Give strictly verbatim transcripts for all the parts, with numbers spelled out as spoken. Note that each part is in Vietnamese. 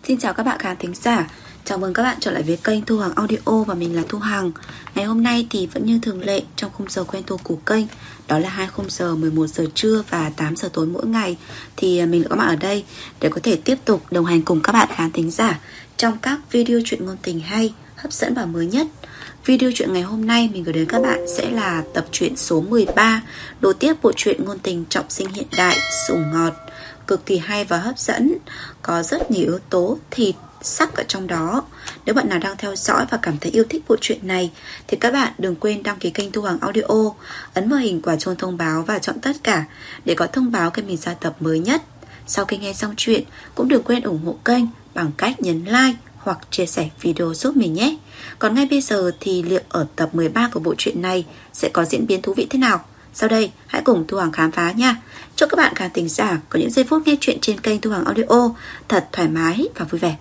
Xin chào các bạn khán thính giả. Chào mừng các bạn trở lại với kênh Thu Hằng Audio và mình là Thu Hằng. Ngày hôm nay thì vẫn như thường lệ trong khung giờ quen thuộc của kênh, đó là hai khung giờ mười một giờ trưa và tám giờ tối mỗi ngày. Thì mình đã có mặt ở đây để có thể tiếp tục đồng hành cùng các bạn khán thính giả trong các video truyện ngôn tình hay, hấp dẫn và mới nhất. Video truyện ngày hôm nay mình gửi đến các bạn sẽ là tập truyện số mười ba, nối tiếp bộ truyện ngôn tình trọng sinh hiện đại Sủng Ngọt, cực kỳ hay và hấp dẫn, có rất nhiều yếu tố thịt sắc ở trong đó. Nếu bạn nào đang theo dõi và cảm thấy yêu thích bộ truyện này thì các bạn đừng quên đăng ký kênh Thu Hằng Audio, ấn vào hình quả chuông thông báo và chọn tất cả để có thông báo khi mình ra tập mới nhất. Sau khi nghe xong chuyện cũng đừng quên ủng hộ kênh bằng cách nhấn like hoặc chia sẻ video giúp mình nhé. Còn ngay bây giờ thì liệu ở tập mười ba của bộ truyện này sẽ có diễn biến thú vị thế nào? Sau đây hãy cùng Thu Hằng khám phá nha. Chúc các bạn khán thính giả có những giây phút nghe chuyện trên kênh Thu Hằng Audio thật thoải mái và vui vẻ.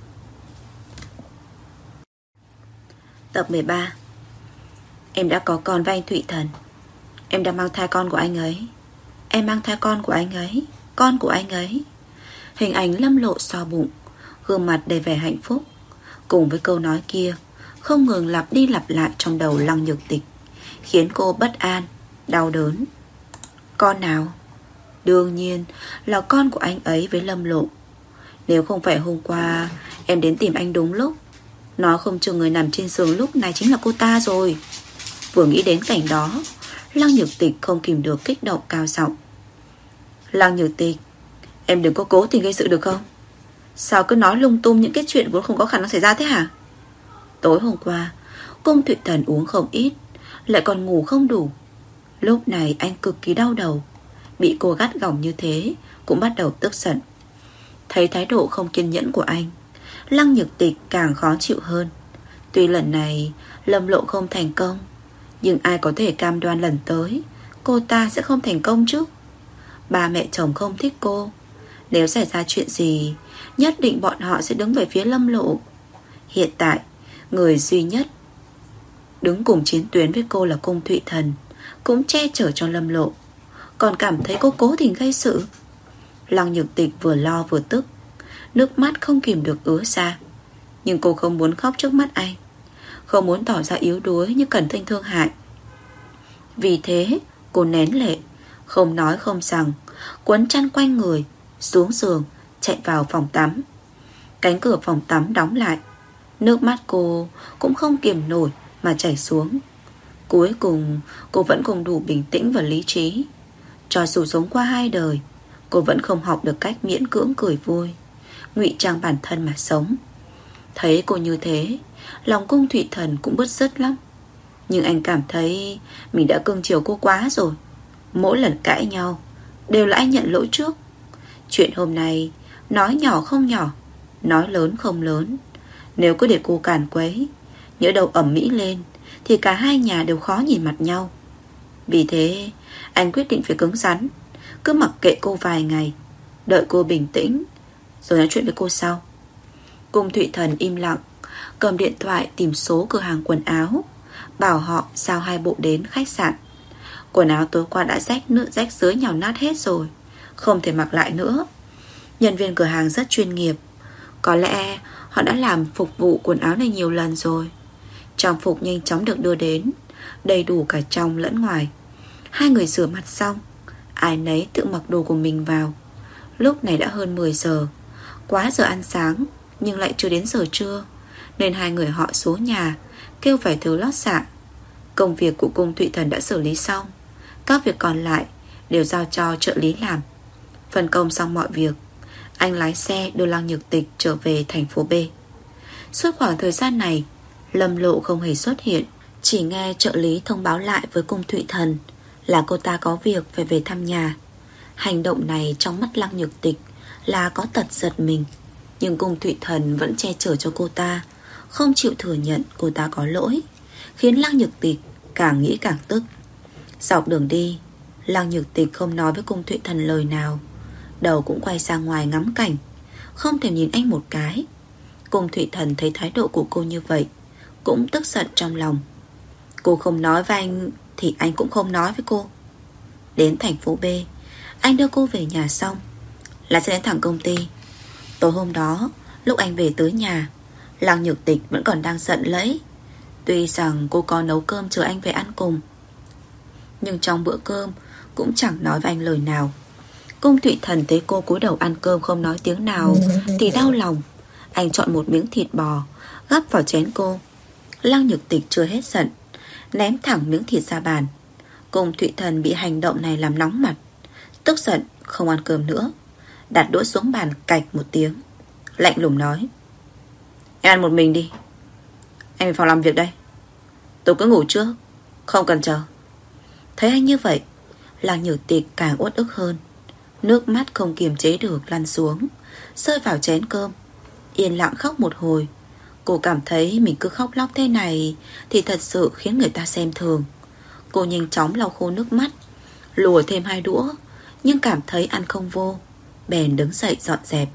Tập mười ba. Em đã có con với anh Thụy Thần. Em đang mang thai con của anh ấy. Em mang thai con của anh ấy. Con của anh ấy. Hình ảnh Lâm Lộ so bụng, gương mặt đầy vẻ hạnh phúc. Cùng với câu nói kia không ngừng lặp đi lặp lại trong đầu Lăng Nhược Tịch, khiến cô bất an, đau đớn. Con nào? Đương nhiên là con của anh ấy với Lâm Lộ. Nếu không phải hôm qua em đến tìm anh đúng lúc, nói không chừng người nằm trên giường lúc này chính là cô ta rồi. Vừa nghĩ đến cảnh đó, Lăng Nhược Tịch không kìm được kích động cao giọng. Lăng Nhược Tịch, em đừng có cố tình gây sự được không? Sao cứ nói lung tung những cái chuyện vốn không có khả năng xảy ra thế hả? Tối hôm qua Cung Thụy Thần uống không ít, lại còn ngủ không đủ. Lúc này anh cực kỳ đau đầu. Bị cô gắt gỏng như thế cũng bắt đầu tức giận. Thấy thái độ không kiên nhẫn của anh, Lăng Nhược Tịch càng khó chịu hơn. Tuy lần này Lâm Lộ không thành công, nhưng ai có thể cam đoan lần tới cô ta sẽ không thành công chứ? Ba mẹ chồng không thích cô, nếu xảy ra chuyện gì nhất định bọn họ sẽ đứng về phía Lâm Lộ. Hiện tại người duy nhất đứng cùng chiến tuyến với cô là Cung Thụy Thần, cũng che chở cho Lâm Lộ, còn cảm thấy cô cố tình gây sự. Lăng Nhược Tịch vừa lo vừa tức, nước mắt không kìm được ứa ra. Nhưng cô không muốn khóc trước mắt anh, không muốn tỏ ra yếu đuối như Cẩn Thanh thương hại. Vì thế cô nén lệ, không nói không rằng, quấn chăn quanh người, xuống giường, chạy vào phòng tắm. Cánh cửa phòng tắm đóng lại, nước mắt cô cũng không kiềm nổi mà chảy xuống. Cuối cùng cô vẫn không đủ bình tĩnh và lý trí. Cho dù sống qua hai đời, cô vẫn không học được cách miễn cưỡng cười vui, ngụy trang bản thân mà sống. Thấy cô như thế, lòng Cung Thụy Thần cũng bứt rứt lắm. Nhưng anh cảm thấy mình đã cưng chiều cô quá rồi. Mỗi lần cãi nhau đều là anh nhận lỗi trước. Chuyện hôm nay nói nhỏ không nhỏ, nói lớn không lớn. Nếu cứ để cô càn quấy, nhỡ đầu ẩm mỹ lên thì cả hai nhà đều khó nhìn mặt nhau. Vì thế anh quyết định phải cứng rắn, cứ mặc kệ cô vài ngày, đợi cô bình tĩnh rồi nói chuyện với cô sau. Cung Thụy Thần im lặng, cầm điện thoại tìm số cửa hàng quần áo, bảo họ giao hai bộ đến khách sạn. Quần áo tối qua đã rách nước rách dưới nhào nát hết rồi, không thể mặc lại nữa. Nhân viên cửa hàng rất chuyên nghiệp, có lẽ họ đã làm phục vụ quần áo này nhiều lần rồi. Trang phục nhanh chóng được đưa đến, đầy đủ cả trong lẫn ngoài. Hai người rửa mặt xong, ai nấy tự mặc đồ của mình vào. Lúc này đã hơn mười giờ, quá giờ ăn sáng nhưng lại chưa đến giờ trưa, nên hai người họ xuống nhà kêu vài thứ lót dạ. Công việc của Cung Thụy Thần đã xử lý xong, các việc còn lại đều giao cho trợ lý làm. Phân công xong mọi việc, anh lái xe đưa Lăng Nhược Tịch trở về thành phố B. Suốt khoảng thời gian này Lâm Lộ không hề xuất hiện, chỉ nghe trợ lý thông báo lại với Cung Thụy Thần là cô ta có việc phải về thăm nhà. Hành động này trong mắt Lăng Nhược Tịch là có tật giật mình, nhưng Cung Thụy Thần vẫn che chở cho cô ta, không chịu thừa nhận cô ta có lỗi, khiến Lăng Nhược Tịch càng nghĩ càng tức. Dọc đường đi, Lăng Nhược Tịch không nói với Cung Thụy Thần lời nào, đầu cũng quay ra ngoài ngắm cảnh, không thèm nhìn anh một cái. Cung Thụy Thần thấy thái độ của cô như vậy cũng tức giận trong lòng. Cô không nói với anh thì anh cũng không nói với cô. Đến thành phố B, anh đưa cô về nhà xong là sẽ đến thẳng công ty. Tối hôm đó Lúc anh về tới nhà, Lăng Nhược Tịch vẫn còn đang giận lẫy. Tuy rằng cô có nấu cơm chờ anh về ăn cùng, nhưng trong bữa cơm cũng chẳng nói với anh lời nào. Cung Thụy Thần thấy cô cúi đầu ăn cơm không nói tiếng nào thì đau lòng. Anh chọn một miếng thịt bò gắp vào chén cô. Lăng Nhược Tịch chưa hết giận, ném thẳng miếng thịt ra bàn. Cung Thụy Thần bị hành động này làm nóng mặt, tức giận không ăn cơm nữa, đặt đũa xuống bàn cạch một tiếng, lạnh lùng nói: Em ăn một mình đi, em về phòng làm việc đây. Tôi cứ ngủ trước, không cần chờ. Thấy anh như vậy, Lăng Nhược Tịch càng uất ức hơn. Nước mắt không kiềm chế được lăn xuống, rơi vào chén cơm. Yên lặng khóc một hồi. Cô cảm thấy mình cứ khóc lóc thế này thì thật sự khiến người ta xem thường. Cô nhanh chóng lau khô nước mắt, lùa thêm hai đũa, nhưng cảm thấy ăn không vô, bèn đứng dậy dọn dẹp.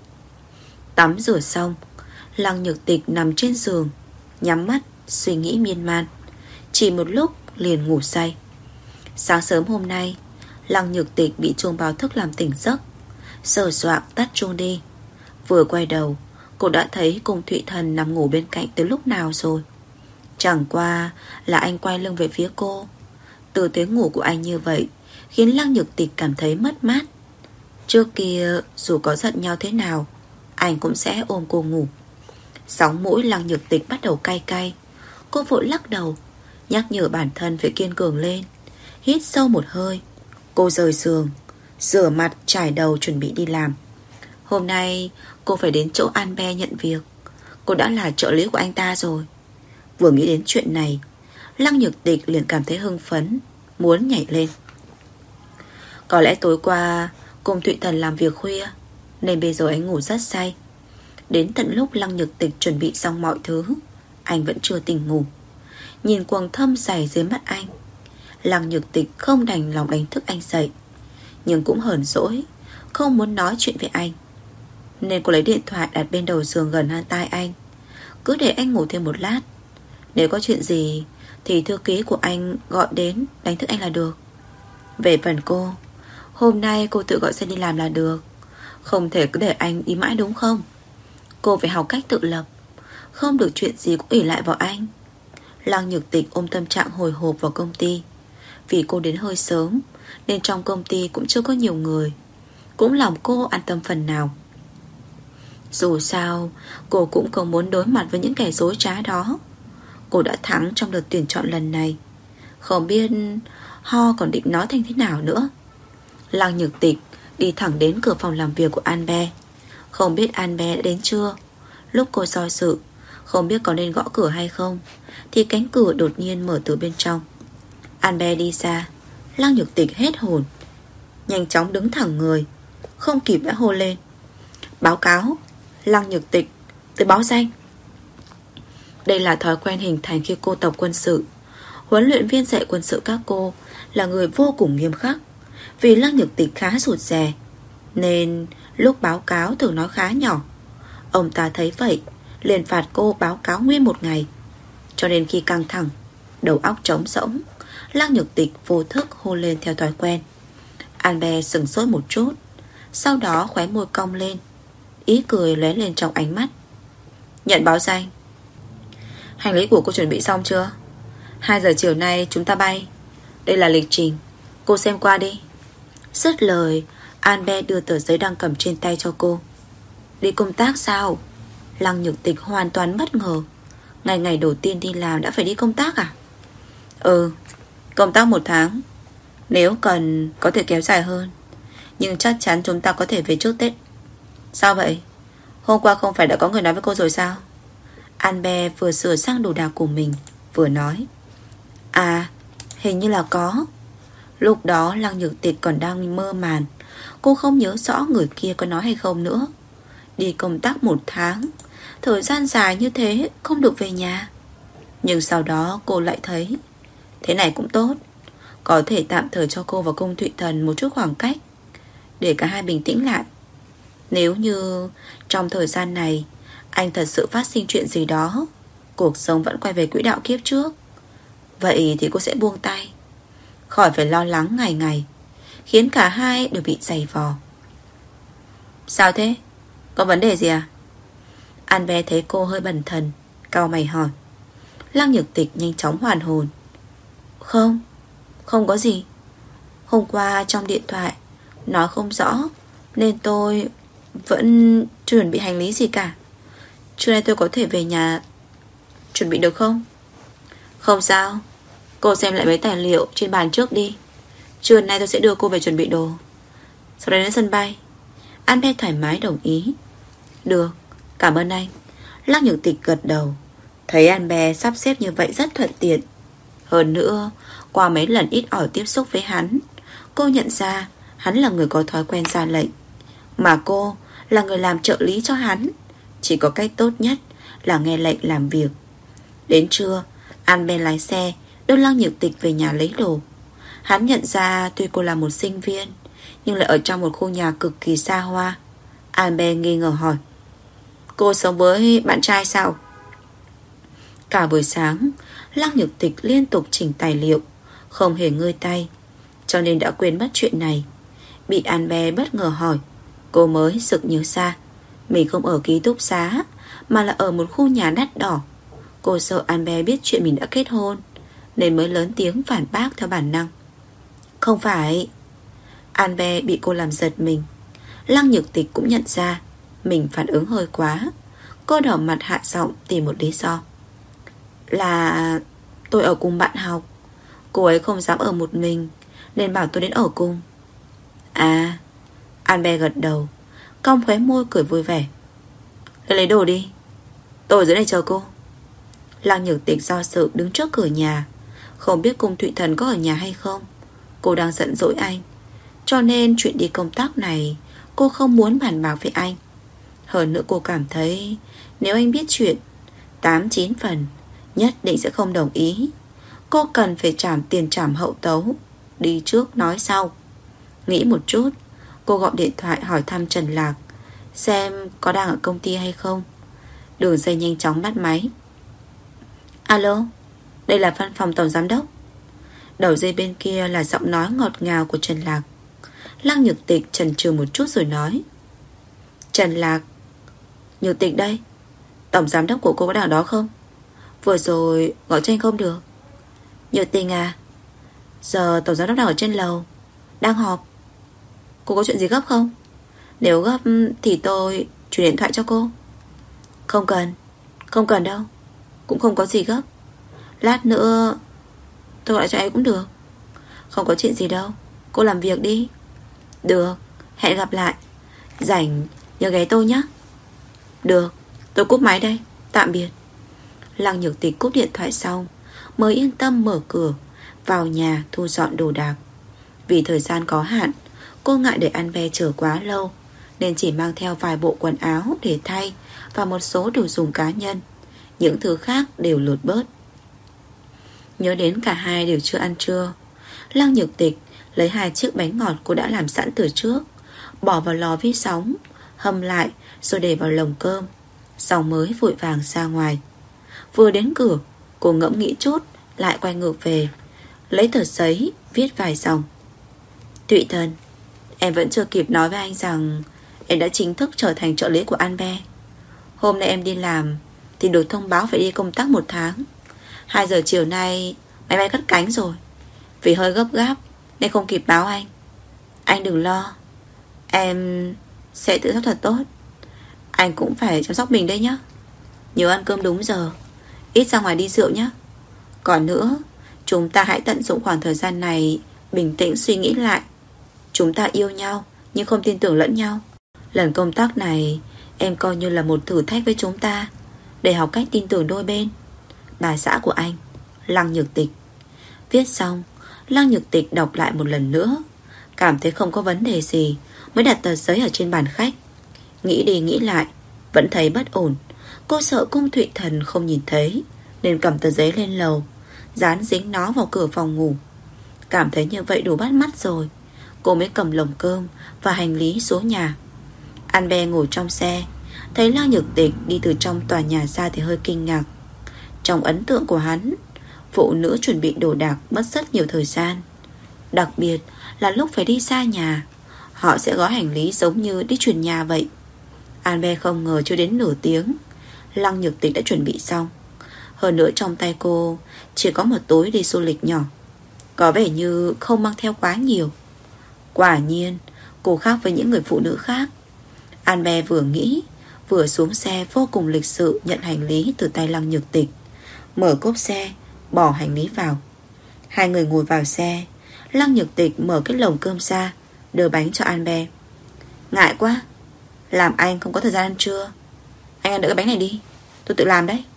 Tắm rửa xong, Lăng Nhược Tịch nằm trên giường, nhắm mắt suy nghĩ miên man. Chỉ một lúc liền ngủ say. Sáng sớm hôm nay, Lăng Nhược Tịch bị chuông báo thức làm tỉnh giấc. Sờ soạng tắt chuông đi. Vừa quay đầu, cô đã thấy Cung Thụy Thần nằm ngủ bên cạnh từ lúc nào rồi. Chẳng qua là anh quay lưng về phía cô. Tư thế ngủ của anh như vậy khiến Lăng Nhược Tịch cảm thấy mất mát. Trước kia dù có giận nhau thế nào, anh cũng sẽ ôm cô ngủ. Sóng mũi Lăng Nhược Tịch bắt đầu cay cay. Cô vội lắc đầu, nhắc nhở bản thân phải kiên cường lên. Hít sâu một hơi, cô rời giường, rửa mặt trải đầu chuẩn bị đi làm. Hôm nay cô phải đến chỗ An-be nhận việc. Cô đã là trợ lý của anh ta rồi. Vừa nghĩ đến chuyện này, Lăng Nhược Tịch liền cảm thấy hưng phấn, muốn nhảy lên. Có lẽ tối qua Cung Thụy Thần làm việc khuya, nên bây giờ anh ngủ rất say. Đến tận lúc Lăng Nhược Tịch chuẩn bị xong mọi thứ, anh vẫn chưa tỉnh ngủ. Nhìn quầng thâm dày dưới mắt anh, Lăng Nhược Tịch không đành lòng đánh thức anh dậy, nhưng cũng hờn dỗi, không muốn nói chuyện với anh, nên cô lấy điện thoại đặt bên đầu giường gần hai tai anh, cứ để anh ngủ thêm một lát. Nếu có chuyện gì thì thư ký của anh gọi đến đánh thức anh là được. Về phần cô, hôm nay cô tự gọi xe đi làm là được, không thể cứ để anh đi mãi đúng không? Cô phải học cách tự lập, không được chuyện gì cũng ỷ lại vào anh. Lăng Nhược Tịch ôm tâm trạng hồi hộp vào công ty. Vì cô đến hơi sớm nên trong công ty cũng chưa có nhiều người, cũng lòng cô an tâm phần nào. Dù sao cô cũng không muốn đối mặt với những kẻ dối trá đó. Cô đã thắng trong đợt tuyển chọn lần này, không biết Ho còn định nói thành thế nào nữa. Lăng Nhược Tịch đi thẳng đến cửa phòng làm việc của An-be. Không biết An-be đã đến chưa. Lúc cô do dự không biết có nên gõ cửa hay không, thì cánh cửa đột nhiên mở từ bên trong. An-be đi ra. Lăng Nhược Tịch hết hồn, nhanh chóng đứng thẳng người, không kịp đã hô lên: Báo cáo, Lăng Nhược Tịch, tới báo danh. Đây là thói quen hình thành khi cô tập quân sự. Huấn luyện viên dạy quân sự các cô là người vô cùng nghiêm khắc. Vì Lăng Nhược Tịch khá rụt rè, nên lúc báo cáo thường nói khá nhỏ. Ông ta thấy vậy liền phạt cô báo cáo nguyên một ngày. Cho nên khi căng thẳng, đầu óc trống rỗng, Lăng Nhược Tịch vô thức hô lên theo thói quen. An-be sững sốt một chút, sau đó khóe môi cong lên, ý cười lóe lên trong ánh mắt. Nhận báo danh. Hành lý của cô chuẩn bị xong chưa? Hai giờ chiều nay chúng ta bay. Đây là lịch trình, cô xem qua đi. Dứt lời, An-be đưa tờ giấy đang cầm trên tay cho cô. Đi công tác sao? Lăng Nhược Tịch hoàn toàn bất ngờ. Ngày ngày đầu tiên đi làm đã phải đi công tác à? Ừ, công tác một tháng. Nếu cần có thể kéo dài hơn, nhưng chắc chắn chúng ta có thể về trước Tết. Sao vậy? Hôm qua không phải đã có người nói với cô rồi sao? An-be vừa sửa sang đồ đạc của mình vừa nói. À, hình như là có. Lúc đó Lăng Nhược Tịch còn đang mơ màng, cô không nhớ rõ người kia có nói hay không nữa. Đi công tác một tháng, thời gian dài như thế không được về nhà. Nhưng sau đó cô lại thấy thế này cũng tốt, có thể tạm thời cho cô và Cung Thụy Thần một chút khoảng cách, để cả hai bình tĩnh lại. Nếu như trong thời gian này anh thật sự phát sinh chuyện gì đó, cuộc sống vẫn quay về quỹ đạo kiếp trước, vậy thì cô sẽ buông tay, khỏi phải lo lắng ngày ngày, khiến cả hai đều bị giày vò. Sao thế? Có vấn đề gì à? An Bé thấy cô hơi bần thần, cau mày hỏi. Lăng Nhược Tịch nhanh chóng hoàn hồn. Không, không có gì. Hôm qua trong điện thoại nói không rõ, nên tôi vẫn chưa chuẩn bị hành lý gì cả. Trưa nay tôi có thể về nhà chuẩn bị được không? Không sao, cô xem lại mấy tài liệu trên bàn trước đi. Trưa nay tôi sẽ đưa cô về chuẩn bị đồ, sau đó đến sân bay. An Bé thoải mái đồng ý. Được, cảm ơn anh. Lăng Nhược Tịch gật đầu. Thấy An Bé sắp xếp như vậy rất thuận tiện. Hơn nữa, qua mấy lần ít ỏi tiếp xúc với hắn, cô nhận ra hắn là người có thói quen ra lệnh, mà cô là người làm trợ lý cho hắn. Chỉ có cách tốt nhất là nghe lệnh làm việc. Đến trưa, An Bé lái xe đưa Lăng Nhược Tịch về nhà lấy đồ. Hắn nhận ra tuy cô là một sinh viên, nhưng lại ở trong một khu nhà cực kỳ xa hoa. An Bé nghi ngờ hỏi. Cô sống với bạn trai sao? Cả buổi sáng, Lăng Nhược Tịch liên tục chỉnh tài liệu, không hề ngơi tay, cho nên đã quên mất chuyện này. Bị An Bé bất ngờ hỏi, cô mới sực nhớ ra mình không ở ký túc xá, mà là ở một khu nhà đắt đỏ. Cô sợ An Bé biết chuyện mình đã kết hôn, nên mới lớn tiếng phản bác theo bản năng. Không phải. An Bé bị cô làm giật mình. Lăng Nhược Tịch cũng nhận ra mình phản ứng hơi quá. Cô đỏ mặt hạ giọng tìm một lý do. Là tôi ở cùng bạn học, cô ấy không dám ở một mình, nên bảo tôi đến ở cùng. À. An Bé gật đầu, cong khóe môi cười vui vẻ. Lên lấy đồ đi, tôi ở dưới này chờ cô. Lăng Nhược Tịch do dự đứng trước cửa nhà. Không biết Cung Thụy Thần có ở nhà hay không. Cô đang giận dỗi anh, cho nên chuyện đi công tác này cô không muốn bàn bạc với anh. Hơn nữa cô cảm thấy nếu anh biết chuyện, tám chín phần nhất định sẽ không đồng ý. Cô cần phải trả tiền trảm hậu tấu. Đi trước nói sau. Nghĩ một chút, cô gọi điện thoại hỏi thăm Trần Lạc, xem có đang ở công ty hay không. Đường dây nhanh chóng bắt máy. Alo, đây là văn phòng tổng giám đốc. Đầu dây bên kia là giọng nói ngọt ngào của Trần Lạc. Lăng Nhược Tịch chần chừ một chút rồi nói. Trần Lạc. Nhược Tịch đây. Tổng giám đốc của cô có đang ở đó không? Vừa rồi gọi cho anh không được. Nhược Tình à, giờ tổng giám đốc đang ở trên lầu, đang họp. Cô có chuyện gì gấp không? Nếu gấp thì tôi chuyển điện thoại cho cô. Không cần. Không cần đâu, cũng không có gì gấp. Lát nữa tôi gọi cho anh cũng được. Không có chuyện gì đâu, cô làm việc đi. Được, hẹn gặp lại. Rảnh nhớ ghé tôi nhé. Được, tôi cúp máy đây, tạm biệt. Lăng Nhược Tịch cúp điện thoại xong mới yên tâm mở cửa vào nhà thu dọn đồ đạc. Vì thời gian có hạn, cô ngại để An Bé chờ quá lâu, nên chỉ mang theo vài bộ quần áo để thay và một số đồ dùng cá nhân. Những thứ khác đều lột bớt. Nhớ đến cả hai đều chưa ăn trưa, Lăng Nhược Tịch lấy hai chiếc bánh ngọt cô đã làm sẵn từ trước, bỏ vào lò vi sóng, hâm lại rồi để vào lồng cơm, xong mới vội vàng ra ngoài. Vừa đến cửa, cô ngẫm nghĩ chút, lại quay ngược về, lấy tờ giấy viết vài dòng. Thụy Thần, em vẫn chưa kịp nói với anh rằng em đã chính thức trở thành trợ lý của An Bé. Hôm nay em đi làm thì được thông báo phải đi công tác một tháng. Hai giờ chiều nay máy bay cất cánh rồi. Vì hơi gấp gáp nên không kịp báo anh. Anh đừng lo, em sẽ tự sắp thật tốt. Anh cũng phải chăm sóc mình đấy nhé. Nhớ ăn cơm đúng giờ, ít ra ngoài đi rượu nhé. Còn nữa, chúng ta hãy tận dụng khoảng thời gian này, bình tĩnh suy nghĩ lại. Chúng ta yêu nhau nhưng không tin tưởng lẫn nhau. Lần công tác này em coi như là một thử thách với chúng ta, để học cách tin tưởng đôi bên. Bà xã của anh, Lăng Nhược Tịch. Viết xong, Lăng Nhược Tịch đọc lại một lần nữa, cảm thấy không có vấn đề gì, mới đặt tờ giấy ở trên bàn khách. Nghĩ đi nghĩ lại, vẫn thấy bất ổn. Cô sợ Cung Thụy Thần không nhìn thấy, nên cầm tờ giấy lên lầu, dán dính nó vào cửa phòng ngủ. Cảm thấy như vậy đủ bắt mắt rồi, cô mới cầm lồng cơm và hành lý xuống nhà. An Bé ngồi trong xe, thấy Lăng Nhược Tịch đi từ trong tòa nhà ra thì hơi kinh ngạc. Trong ấn tượng của hắn, phụ nữ chuẩn bị đồ đạc mất rất nhiều thời gian, đặc biệt là lúc phải đi xa nhà. Họ sẽ gói hành lý giống như đi chuyển nhà vậy. An Bé không ngờ chưa đến nửa tiếng Lăng Nhược Tịch đã chuẩn bị xong. Hơn nữa trong tay cô chỉ có một túi đi du lịch nhỏ, có vẻ như không mang theo quá nhiều. Quả nhiên cô khác với những người phụ nữ khác. Anbe vừa nghĩ vừa xuống xe vô cùng lịch sự nhận hành lý từ tay Lăng Nhược Tịch, mở cốp xe, bỏ hành lý vào. Hai người ngồi vào xe. Lăng Nhược Tịch mở cái lồng cơm ra, đưa bánh cho Anbe. Ngại quá, làm anh không có thời gian ăn trưa. Anh ăn được cái bánh này đi, tôi tự làm đấy.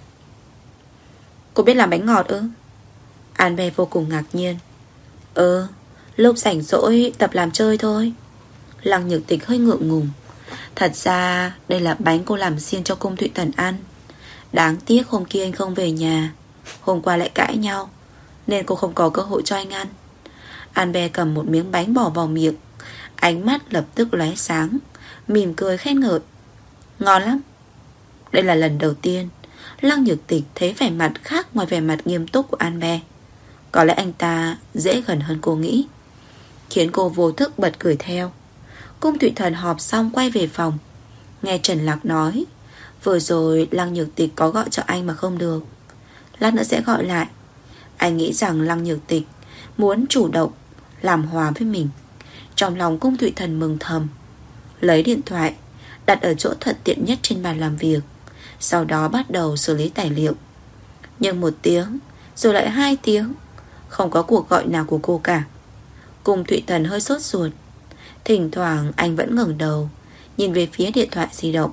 Cô biết làm bánh ngọt ư? Anbe vô cùng ngạc nhiên. Ừ, lúc rảnh rỗi tập làm chơi thôi. Lăng Nhược Tịch hơi ngượng ngùng. Thật ra đây là bánh cô làm riêng cho Cung Thụy Thần ăn. Đáng tiếc hôm kia anh không về nhà, hôm qua lại cãi nhau, nên cô không có cơ hội cho anh ăn. Anbe cầm một miếng bánh bỏ vào miệng, ánh mắt lập tức lóe sáng, mỉm cười khen ngợi. Ngon lắm. Đây là lần đầu tiên Lăng Nhược Tịch thấy vẻ mặt khác ngoài vẻ mặt nghiêm túc của Anbe. Có lẽ anh ta dễ gần hơn cô nghĩ, khiến cô vô thức bật cười theo. Cung Thụy Thần họp xong quay về phòng, nghe Trần Lạc nói vừa rồi Lăng Nhược Tịch có gọi cho anh mà không được, lát nữa sẽ gọi lại. Anh nghĩ rằng Lăng Nhược Tịch muốn chủ động làm hòa với mình. Trong lòng Cung Thụy Thần mừng thầm, lấy điện thoại đặt ở chỗ thuận tiện nhất trên bàn làm việc, sau đó bắt đầu xử lý tài liệu. Nhưng một tiếng, rồi lại hai tiếng, không có cuộc gọi nào của cô cả. Cung Thụy Thần hơi sốt ruột. Thỉnh thoảng anh vẫn ngẩng đầu nhìn về phía điện thoại di động,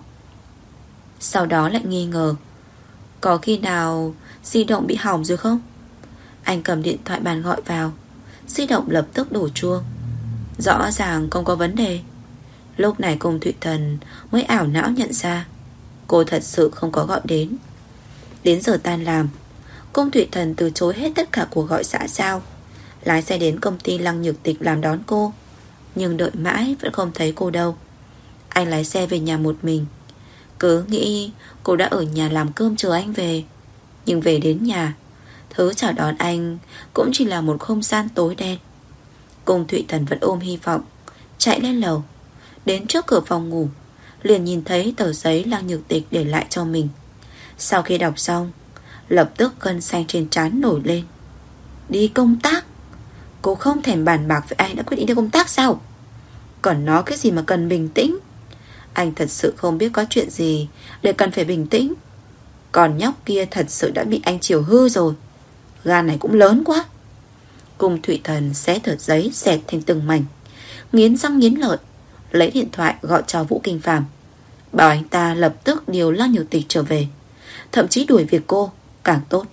sau đó lại nghi ngờ, có khi nào di động bị hỏng rồi không? Anh cầm điện thoại bàn gọi vào, di động lập tức đổ chuông. Rõ ràng không có vấn đề. Lúc này Cung Thụy Thần mới ảo não nhận ra cô thật sự không có gọi đến. Đến giờ tan làm, Cung Thụy Thần từ chối hết tất cả cuộc gọi xã giao, lái xe đến công ty Lăng Nhược Tịch làm đón cô. Nhưng đợi mãi vẫn không thấy cô đâu. Anh lái xe về nhà một mình, cứ nghĩ cô đã ở nhà làm cơm chờ anh về. Nhưng về đến nhà, thứ chào đón anh cũng chỉ là một không gian tối đen. Cung Thụy Thần vẫn ôm hy vọng, chạy lên lầu. Đến trước cửa phòng ngủ, liền nhìn thấy tờ giấy Lăng Nhược Tịch để lại cho mình. Sau khi đọc xong, lập tức gân xanh trên trán nổi lên. Đi công tác? Cô không thèm bàn bạc với anh đã quyết định đi công tác sao? Còn nói cái gì mà cần bình tĩnh? Anh thật sự không biết có chuyện gì để cần phải bình tĩnh. Còn nhóc kia thật sự đã bị anh chiều hư rồi. Gan này cũng lớn quá. Cung Thụy Thần xé tờ giấy xẹt thành từng mảnh, nghiến răng nghiến lợi, lấy điện thoại gọi cho Vũ Kinh Phàm, bảo anh ta lập tức điều Lăng Nhược Tịch trở về, thậm chí đuổi việc cô càng tốt.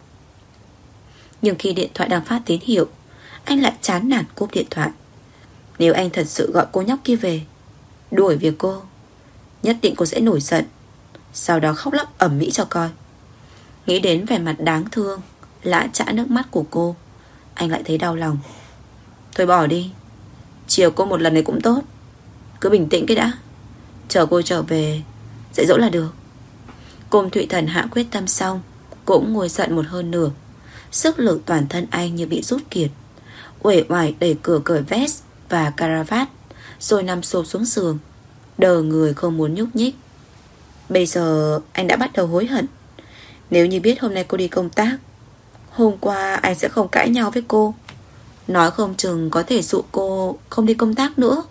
Nhưng khi điện thoại đang phát tín hiệu, anh lại chán nản cúp điện thoại. Nếu anh thật sự gọi cô nhóc kia về, đuổi việc cô, nhất định cô sẽ nổi giận, sau đó khóc lóc ầm ĩ cho coi. Nghĩ đến vẻ mặt đáng thương, lã chã nước mắt của cô, anh lại thấy đau lòng. Thôi bỏ đi, chiều cô một lần này cũng tốt. Cứ bình tĩnh cái đã, chờ cô trở về dạy dỗ là được. Cung Thụy Thần hạ quyết tâm xong, cũng ngồi giận một hơn nửa. Sức lực toàn thân anh như bị rút kiệt, uể oải đẩy cửa cởi vest và caravat, rồi nằm xổm xuống giường, đờ người không muốn nhúc nhích. Bây giờ anh đã bắt đầu hối hận. Nếu như biết hôm nay cô đi công tác, hôm qua anh sẽ không cãi nhau với cô, nói không chừng có thể dụ cô không đi công tác nữa.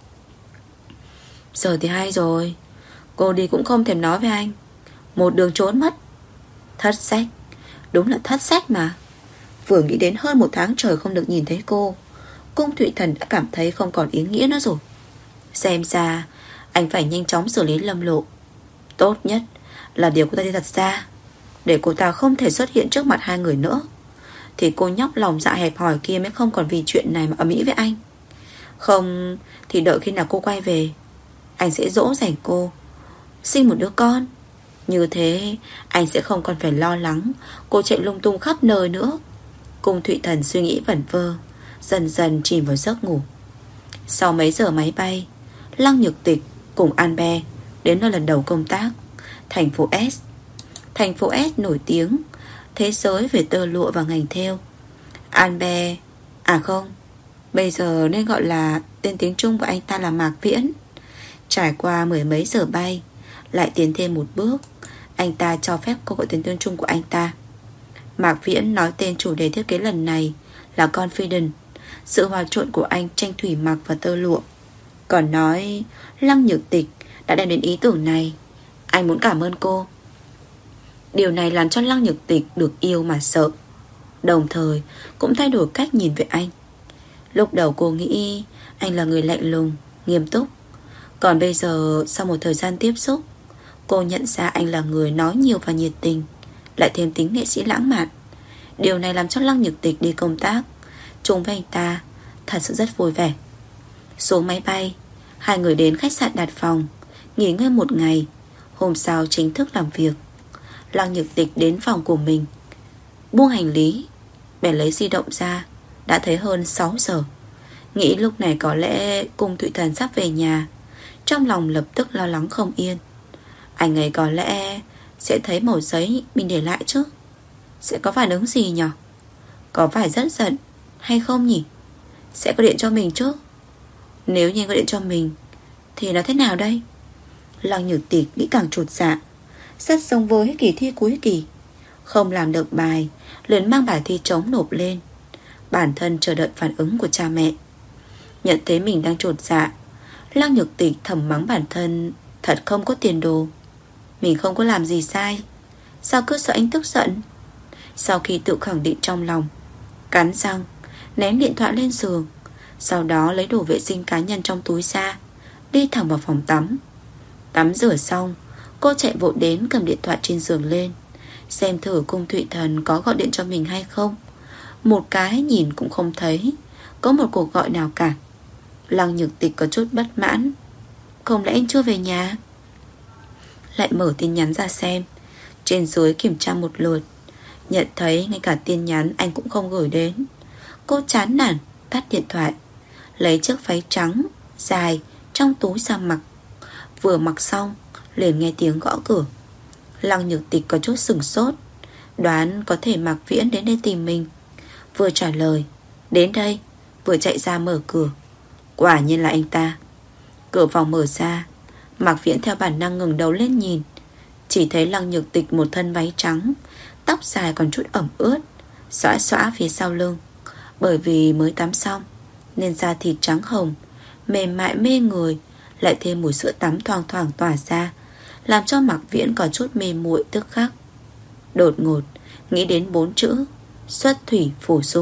Giờ thì hay rồi, cô đi cũng không thèm nói với anh, một đường trốn mất. Thất sách, đúng là thất sách mà. Vừa nghĩ đến hơn một tháng trời không được nhìn thấy cô, Cung Thụy Thần đã cảm thấy không còn ý nghĩa nữa rồi. Xem ra anh phải nhanh chóng xử lý Lâm Lộ. Tốt nhất là điều cô ta đi thật ra, để cô ta không thể xuất hiện trước mặt hai người nữa, thì cô nhóc lòng dạ hẹp hòi kia mới không còn vì chuyện này mà ầm ĩ với anh. Không thì đợi khi nào cô quay về, anh sẽ dỗ dành cô, sinh một đứa con. Như thế anh sẽ không còn phải lo lắng cô chạy lung tung khắp nơi nữa. Cung Thụy Thần suy nghĩ vẩn vơ, dần dần chìm vào giấc ngủ. Sau mấy giờ máy bay, Lăng Nhược Tịch cùng Anbe đến nơi lần đầu công tác, thành phố S. Thành phố S nổi tiếng thế giới về tơ lụa và ngành thêu. Anbe, à không, bây giờ nên gọi là tên tiếng Trung của anh ta là Mạc Viễn. Trải qua mười mấy giờ bay, lại tiến thêm một bước, Anh ta cho phép cô gọi tên chung của anh ta. Mạc Viễn nói tên chủ đề thiết kế lần này là Confidence, sự hòa trộn của anh tranh thủy mặc và tơ lụa. Còn nói Lăng Nhược Tịch đã đem đến ý tưởng này. Anh muốn cảm ơn cô. Điều này làm cho Lăng Nhược Tịch được yêu mà sợ, đồng thời cũng thay đổi cách nhìn về anh. Lúc đầu cô nghĩ anh là người lạnh lùng, nghiêm túc. Còn bây giờ sau một thời gian tiếp xúc, cô nhận ra anh là người nói nhiều và nhiệt tình, lại thêm tính nghệ sĩ lãng mạn. Điều này làm cho Lăng Nhược Tịch đi công tác chung với anh ta thật sự rất vui vẻ. Xuống máy bay, hai người đến khách sạn đặt phòng, nghỉ ngơi một ngày. Hôm sau chính thức làm việc. Lăng Nhược Tịch đến phòng của mình, buông hành lý, bèn lấy di động ra. Đã thấy hơn sáu giờ. Nghĩ lúc này có lẽ Cung Thụy Thần sắp về nhà. Trong lòng lập tức lo lắng không yên. Anh ấy có lẽ sẽ thấy mẩu giấy mình để lại chứ. Sẽ có phản ứng gì nhỉ? Có phải rất giận hay không nhỉ? Sẽ có điện cho mình chứ? Nếu như gọi điện cho mình thì nó thế nào đây? Lăng Nhược Tịch nghĩ càng chột dạ. Rất giống với kỳ thi cuối kỳ, không làm được bài liền mang bài thi trống nộp lên. Bản thân chờ đợi phản ứng của cha mẹ. Nhận thấy mình đang chột dạ, Lăng Nhược Tịch thầm mắng bản thân thật không có tiền đồ. Mình không có làm gì sai, sao cứ sợ anh tức giận? Sau khi tự khẳng định trong lòng, cắn răng ném điện thoại lên giường. Sau đó lấy đồ vệ sinh cá nhân trong túi ra, đi thẳng vào phòng tắm. Tắm rửa xong, cô chạy vội đến cầm điện thoại trên giường lên, xem thử Cung Thụy Thần có gọi điện cho mình hay không. Một cái nhìn cũng không thấy có một cuộc gọi nào cả. Lăng Nhược Tịch có chút bất mãn. Không lẽ anh chưa về nhà? Lại mở tin nhắn ra xem. Trên dưới kiểm tra một lượt, nhận thấy ngay cả tin nhắn anh cũng không gửi đến. Cô chán nản tắt điện thoại, lấy chiếc váy trắng dài trong túi ra mặc. Vừa mặc xong liền nghe tiếng gõ cửa. Lăng Nhược Tịch có chút sửng sốt, đoán có thể Mạc Viễn đến đây tìm mình. Vừa trả lời đến đây, vừa chạy ra mở cửa. Quả nhiên là anh ta. Cửa phòng mở ra, Mạc Viễn theo bản năng ngẩng đầu lên nhìn. Chỉ thấy Lăng Nhược Tịch một thân váy trắng, tóc dài còn chút ẩm ướt, xõa xõa phía sau lưng. Bởi vì mới tắm xong nên da thịt trắng hồng, mềm mại mê người, lại thêm mùi sữa tắm thoang thoảng tỏa ra, làm cho Mạc Viễn có chút mê muội tức khắc. Đột ngột nghĩ đến bốn chữ xuất thủy phù dung.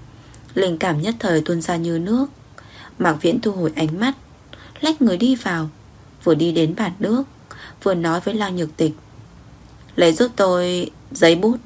Linh cảm nhất thời tuôn ra như nước. Mạc Viễn thu hồi ánh mắt, lách người đi vào, vừa đi đến bàn nước, vừa nói với Lăng Nhược Tịch: lấy giúp tôi giấy bút.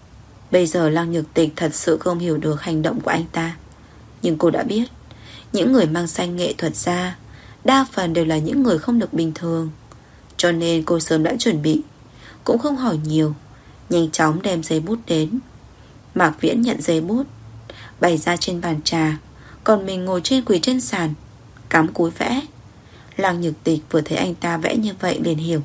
Bây giờ Lăng Nhược Tịch thật sự không hiểu được hành động của anh ta. Nhưng cô đã biết, những người mang danh nghệ thuật ra đa phần đều là những người không được bình thường. Cho nên cô sớm đã chuẩn bị, cũng không hỏi nhiều, nhanh chóng đem giấy bút đến. Mạc Viễn nhận giấy bút, bày ra trên bàn trà, còn mình ngồi trên quỳ trên sàn, cắm cúi vẽ. Lăng Nhược Tịch vừa thấy anh ta vẽ như vậy liền hiểu.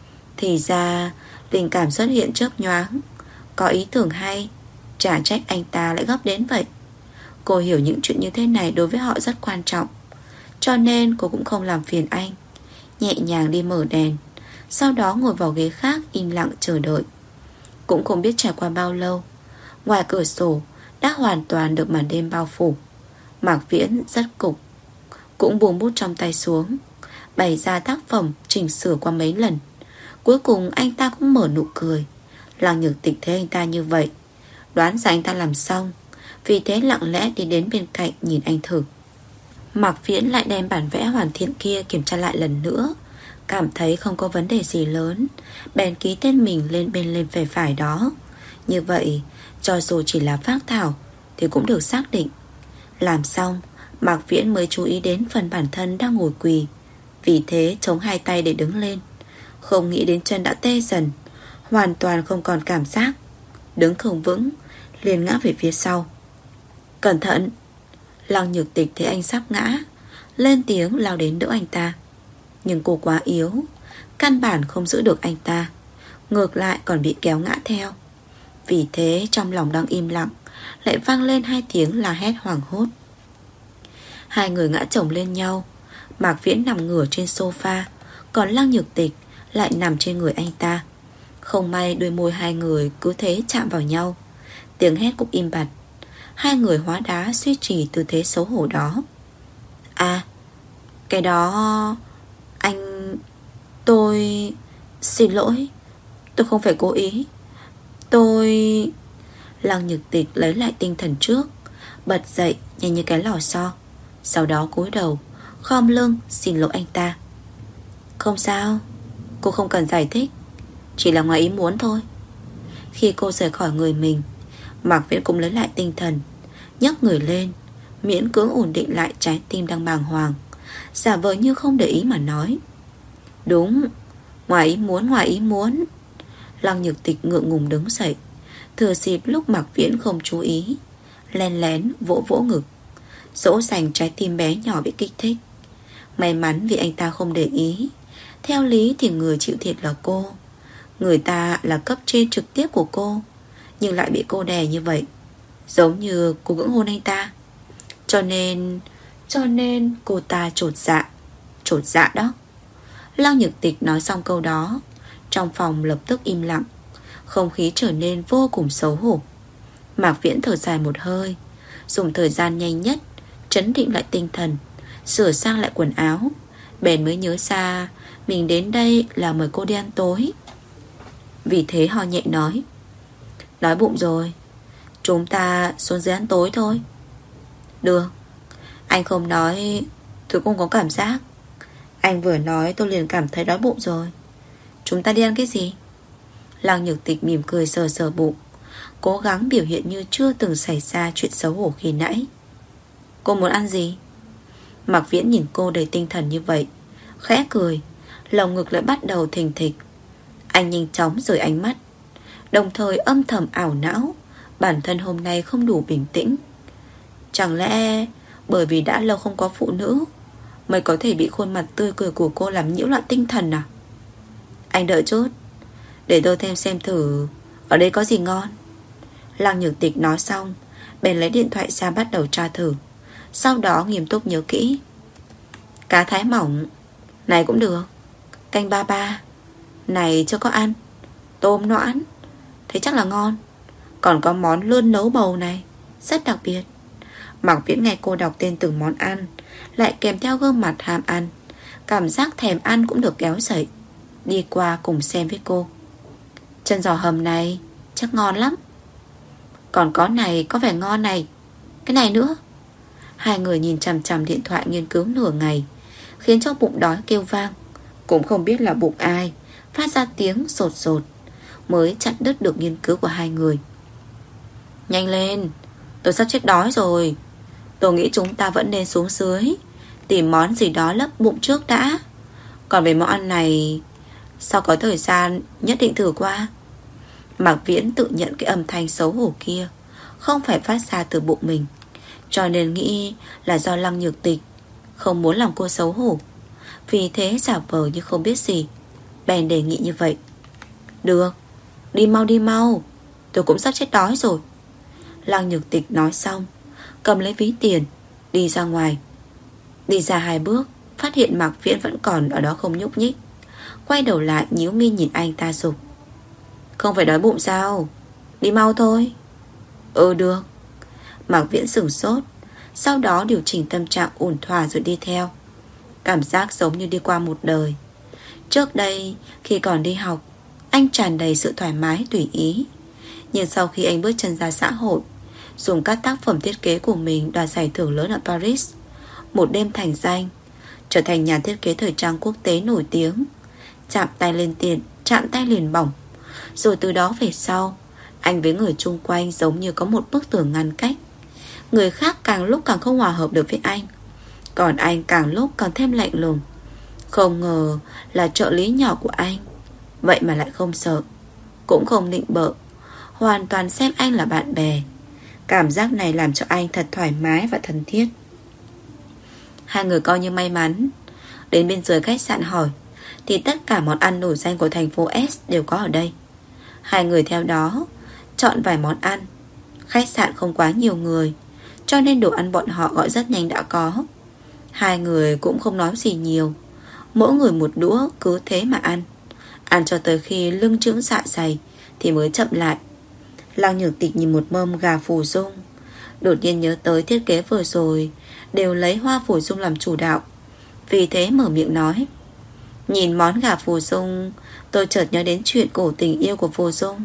Thì ra tình cảm xuất hiện chớp nhoáng, có ý tưởng hay, chả trách anh ta lại gấp đến vậy. Cô hiểu những chuyện như thế này đối với họ rất quan trọng, cho nên cô cũng không làm phiền anh, nhẹ nhàng đi mở đèn, sau đó ngồi vào ghế khác im lặng chờ đợi. Cũng không biết trải qua bao lâu, ngoài cửa sổ đã hoàn toàn được màn đêm bao phủ. Mạc Viễn rất cục, cũng buông bút trong tay xuống, bày ra tác phẩm chỉnh sửa qua mấy lần. Cuối cùng anh ta cũng mở nụ cười. Lăng Nhược Tịch thấy anh ta như vậy, đoán rằng anh ta làm xong, vì thế lặng lẽ đi đến bên cạnh nhìn anh thử. Mạc Viễn lại đem bản vẽ hoàn thiện kia kiểm tra lại lần nữa, cảm thấy không có vấn đề gì lớn, bèn ký tên mình lên bên lên phải phải đó. Như vậy cho dù chỉ là phác thảo thì cũng được xác định. Làm xong, Mạc Viễn mới chú ý đến phần bản thân đang ngồi quỳ, vì thế chống hai tay để đứng lên. Không nghĩ đến chân đã tê dần, hoàn toàn không còn cảm giác, đứng không vững, liền ngã về phía sau. Cẩn thận! Lăng Nhược Tịch thấy anh sắp ngã, lên tiếng lao đến đỡ anh ta. Nhưng cô quá yếu, căn bản không giữ được anh ta, ngược lại còn bị kéo ngã theo. Vì thế trong lòng đang im lặng, lại vang lên hai tiếng la hét hoảng hốt. Hai người ngã chồng lên nhau. Mạc Viễn nằm ngửa trên sofa, còn Lăng Nhược Tịch lại nằm trên người anh ta. Không may đôi môi hai người cứ thế chạm vào nhau. Tiếng hét cũng im bặt. Hai người hóa đá duy trì tư thế xấu hổ đó. À, cái đó... Anh... Tôi... Xin lỗi. Tôi không phải cố ý. Tôi... Lăng Nhược Tịch lấy lại tinh thần trước, bật dậy nhanh như cái lò xo. Sau đó cúi đầu, khom lưng xin lỗi anh ta. Không sao, cô không cần giải thích, chỉ là ngoài ý muốn thôi. Khi cô rời khỏi người mình, Mạc Viễn cũng lấy lại tinh thần, nhấc người lên, miễn cưỡng ổn định lại trái tim đang bàng hoàng, giả vờ như không để ý mà nói. Đúng, ngoài ý muốn, ngoài ý muốn. Lăng Nhược Tịch ngượng ngùng đứng dậy, thừa dịp lúc Mạc Viễn không chú ý, len lén vỗ vỗ ngực, dỗ dành trái tim bé nhỏ bị kích thích. May mắn vì anh ta không để ý. Theo lý thì người chịu thiệt là cô. Người ta là cấp trên trực tiếp của cô, nhưng lại bị cô đè như vậy, giống như cô cưỡng hôn anh ta. Cho nên Cho nên cô ta chột dạ. Chột dạ đó. Lăng Nhược Tịch nói xong câu đó, trong phòng lập tức im lặng, không khí trở nên vô cùng xấu hổ. Mạc Viễn thở dài một hơi, dùng thời gian nhanh nhất trấn định lại tinh thần, sửa sang lại quần áo. Bèn mới nhớ ra mình đến đây là mời cô đi ăn tối. Vì thế ho nhẹ nói, đói bụng rồi, chúng ta xuống dưới ăn tối thôi. Được. Anh không nói tôi cũng có cảm giác. Anh vừa nói tôi liền cảm thấy đói bụng rồi. Chúng ta đi ăn cái gì? Lăng Nhược Tịch mỉm cười sờ sờ bụng, cố gắng biểu hiện như chưa từng xảy ra chuyện xấu hổ khi nãy. Cô muốn ăn gì? Mạc Viễn nhìn cô đầy tinh thần như vậy, khẽ cười, lồng ngực lại bắt đầu thình thịch. Anh nhanh chóng rời ánh mắt, đồng thời âm thầm ảo não bản thân hôm nay không đủ bình tĩnh. Chẳng lẽ bởi vì đã lâu không có phụ nữ mới có thể bị khuôn mặt tươi cười của cô làm nhiễu loạn tinh thần à? Anh đợi chút, để tôi thêm xem thử ở đây có gì ngon. Lăng Nhược Tịch nói xong, bèn lấy điện thoại ra bắt đầu tra thử. Sau đó nghiêm túc nhớ kỹ. Cá thái mỏng này cũng được, canh ba ba này chưa có ăn, tôm noãn thế chắc là ngon. Còn có món lươn nấu bầu này rất đặc biệt. Mạc Viễn nghe cô đọc tên từng món ăn, lại kèm theo gương mặt ham ăn, cảm giác thèm ăn cũng được kéo dậy, đi qua cùng xem với cô. Chân giò hầm này chắc ngon lắm. Còn có này có vẻ ngon này, cái này nữa. Hai người nhìn chằm chằm điện thoại nghiên cứu nửa ngày, khiến cho bụng đói kêu vang. Cũng không biết là bụng ai phát ra tiếng sột sột, mới chặn đứt được nghiên cứu của hai người. Nhanh lên, tôi sắp chết đói rồi. Tôi nghĩ chúng ta vẫn nên xuống dưới tìm món gì đó lấp bụng trước đã. Còn về món ăn này, sau có thời gian nhất định thử qua. Mạc Viễn tự nhận cái âm thanh xấu hổ kia không phải phát ra từ bụng mình, cho nên nghĩ là do Lăng Nhược Tịch không muốn làm cô xấu hổ, vì thế giả vờ như không biết gì, bèn đề nghị như vậy. Được, đi mau đi mau, tôi cũng sắp chết đói rồi. Lăng Nhược Tịch nói xong, cầm lấy ví tiền, đi ra ngoài. Đi ra hai bước, phát hiện Mạc Viễn vẫn còn ở đó không nhúc nhích. Quay đầu lại nhíu mi nhìn anh ta giục, không phải đói bụng sao? Đi mau thôi. Ừ được. Mạc Viễn sửng sốt, sau đó điều chỉnh tâm trạng ổn thỏa rồi đi theo. Cảm giác giống như đi qua một đời. Trước đây khi còn đi học, anh tràn đầy sự thoải mái tùy ý. Nhưng sau khi anh bước chân ra xã hội, dùng các tác phẩm thiết kế của mình đoạt giải thưởng lớn ở Paris, một đêm thành danh, trở thành nhà thiết kế thời trang quốc tế nổi tiếng, chạm tay lên tiền, chạm tay liền bỏng. Rồi từ đó về sau, anh với người chung quanh giống như có một bức tường ngăn cách. Người khác càng lúc càng không hòa hợp được với anh, còn anh càng lúc càng thêm lạnh lùng. Không ngờ là trợ lý nhỏ của anh, vậy mà lại không sợ, cũng không nịnh bợ, hoàn toàn xem anh là bạn bè. Cảm giác này làm cho anh thật thoải mái và thân thiết. Hai người coi như may mắn. Đến bên dưới khách sạn hỏi thì tất cả món ăn nổi danh của thành phố S đều có ở đây. Hai người theo đó chọn vài món ăn. Khách sạn không quá nhiều người, cho nên đồ ăn bọn họ gọi rất nhanh đã có. Hai người cũng không nói gì nhiều, mỗi người một đũa cứ thế mà ăn. Ăn cho tới khi lưng chững dạ dày thì mới chậm lại. Lăng Nhược Tịch nhìn một mâm gà phù dung, đột nhiên nhớ tới thiết kế vừa rồi đều lấy hoa phù dung làm chủ đạo, vì thế mở miệng nói. Nhìn món gà phù dung, tôi chợt nhớ đến chuyện cổ tình yêu của phù dung.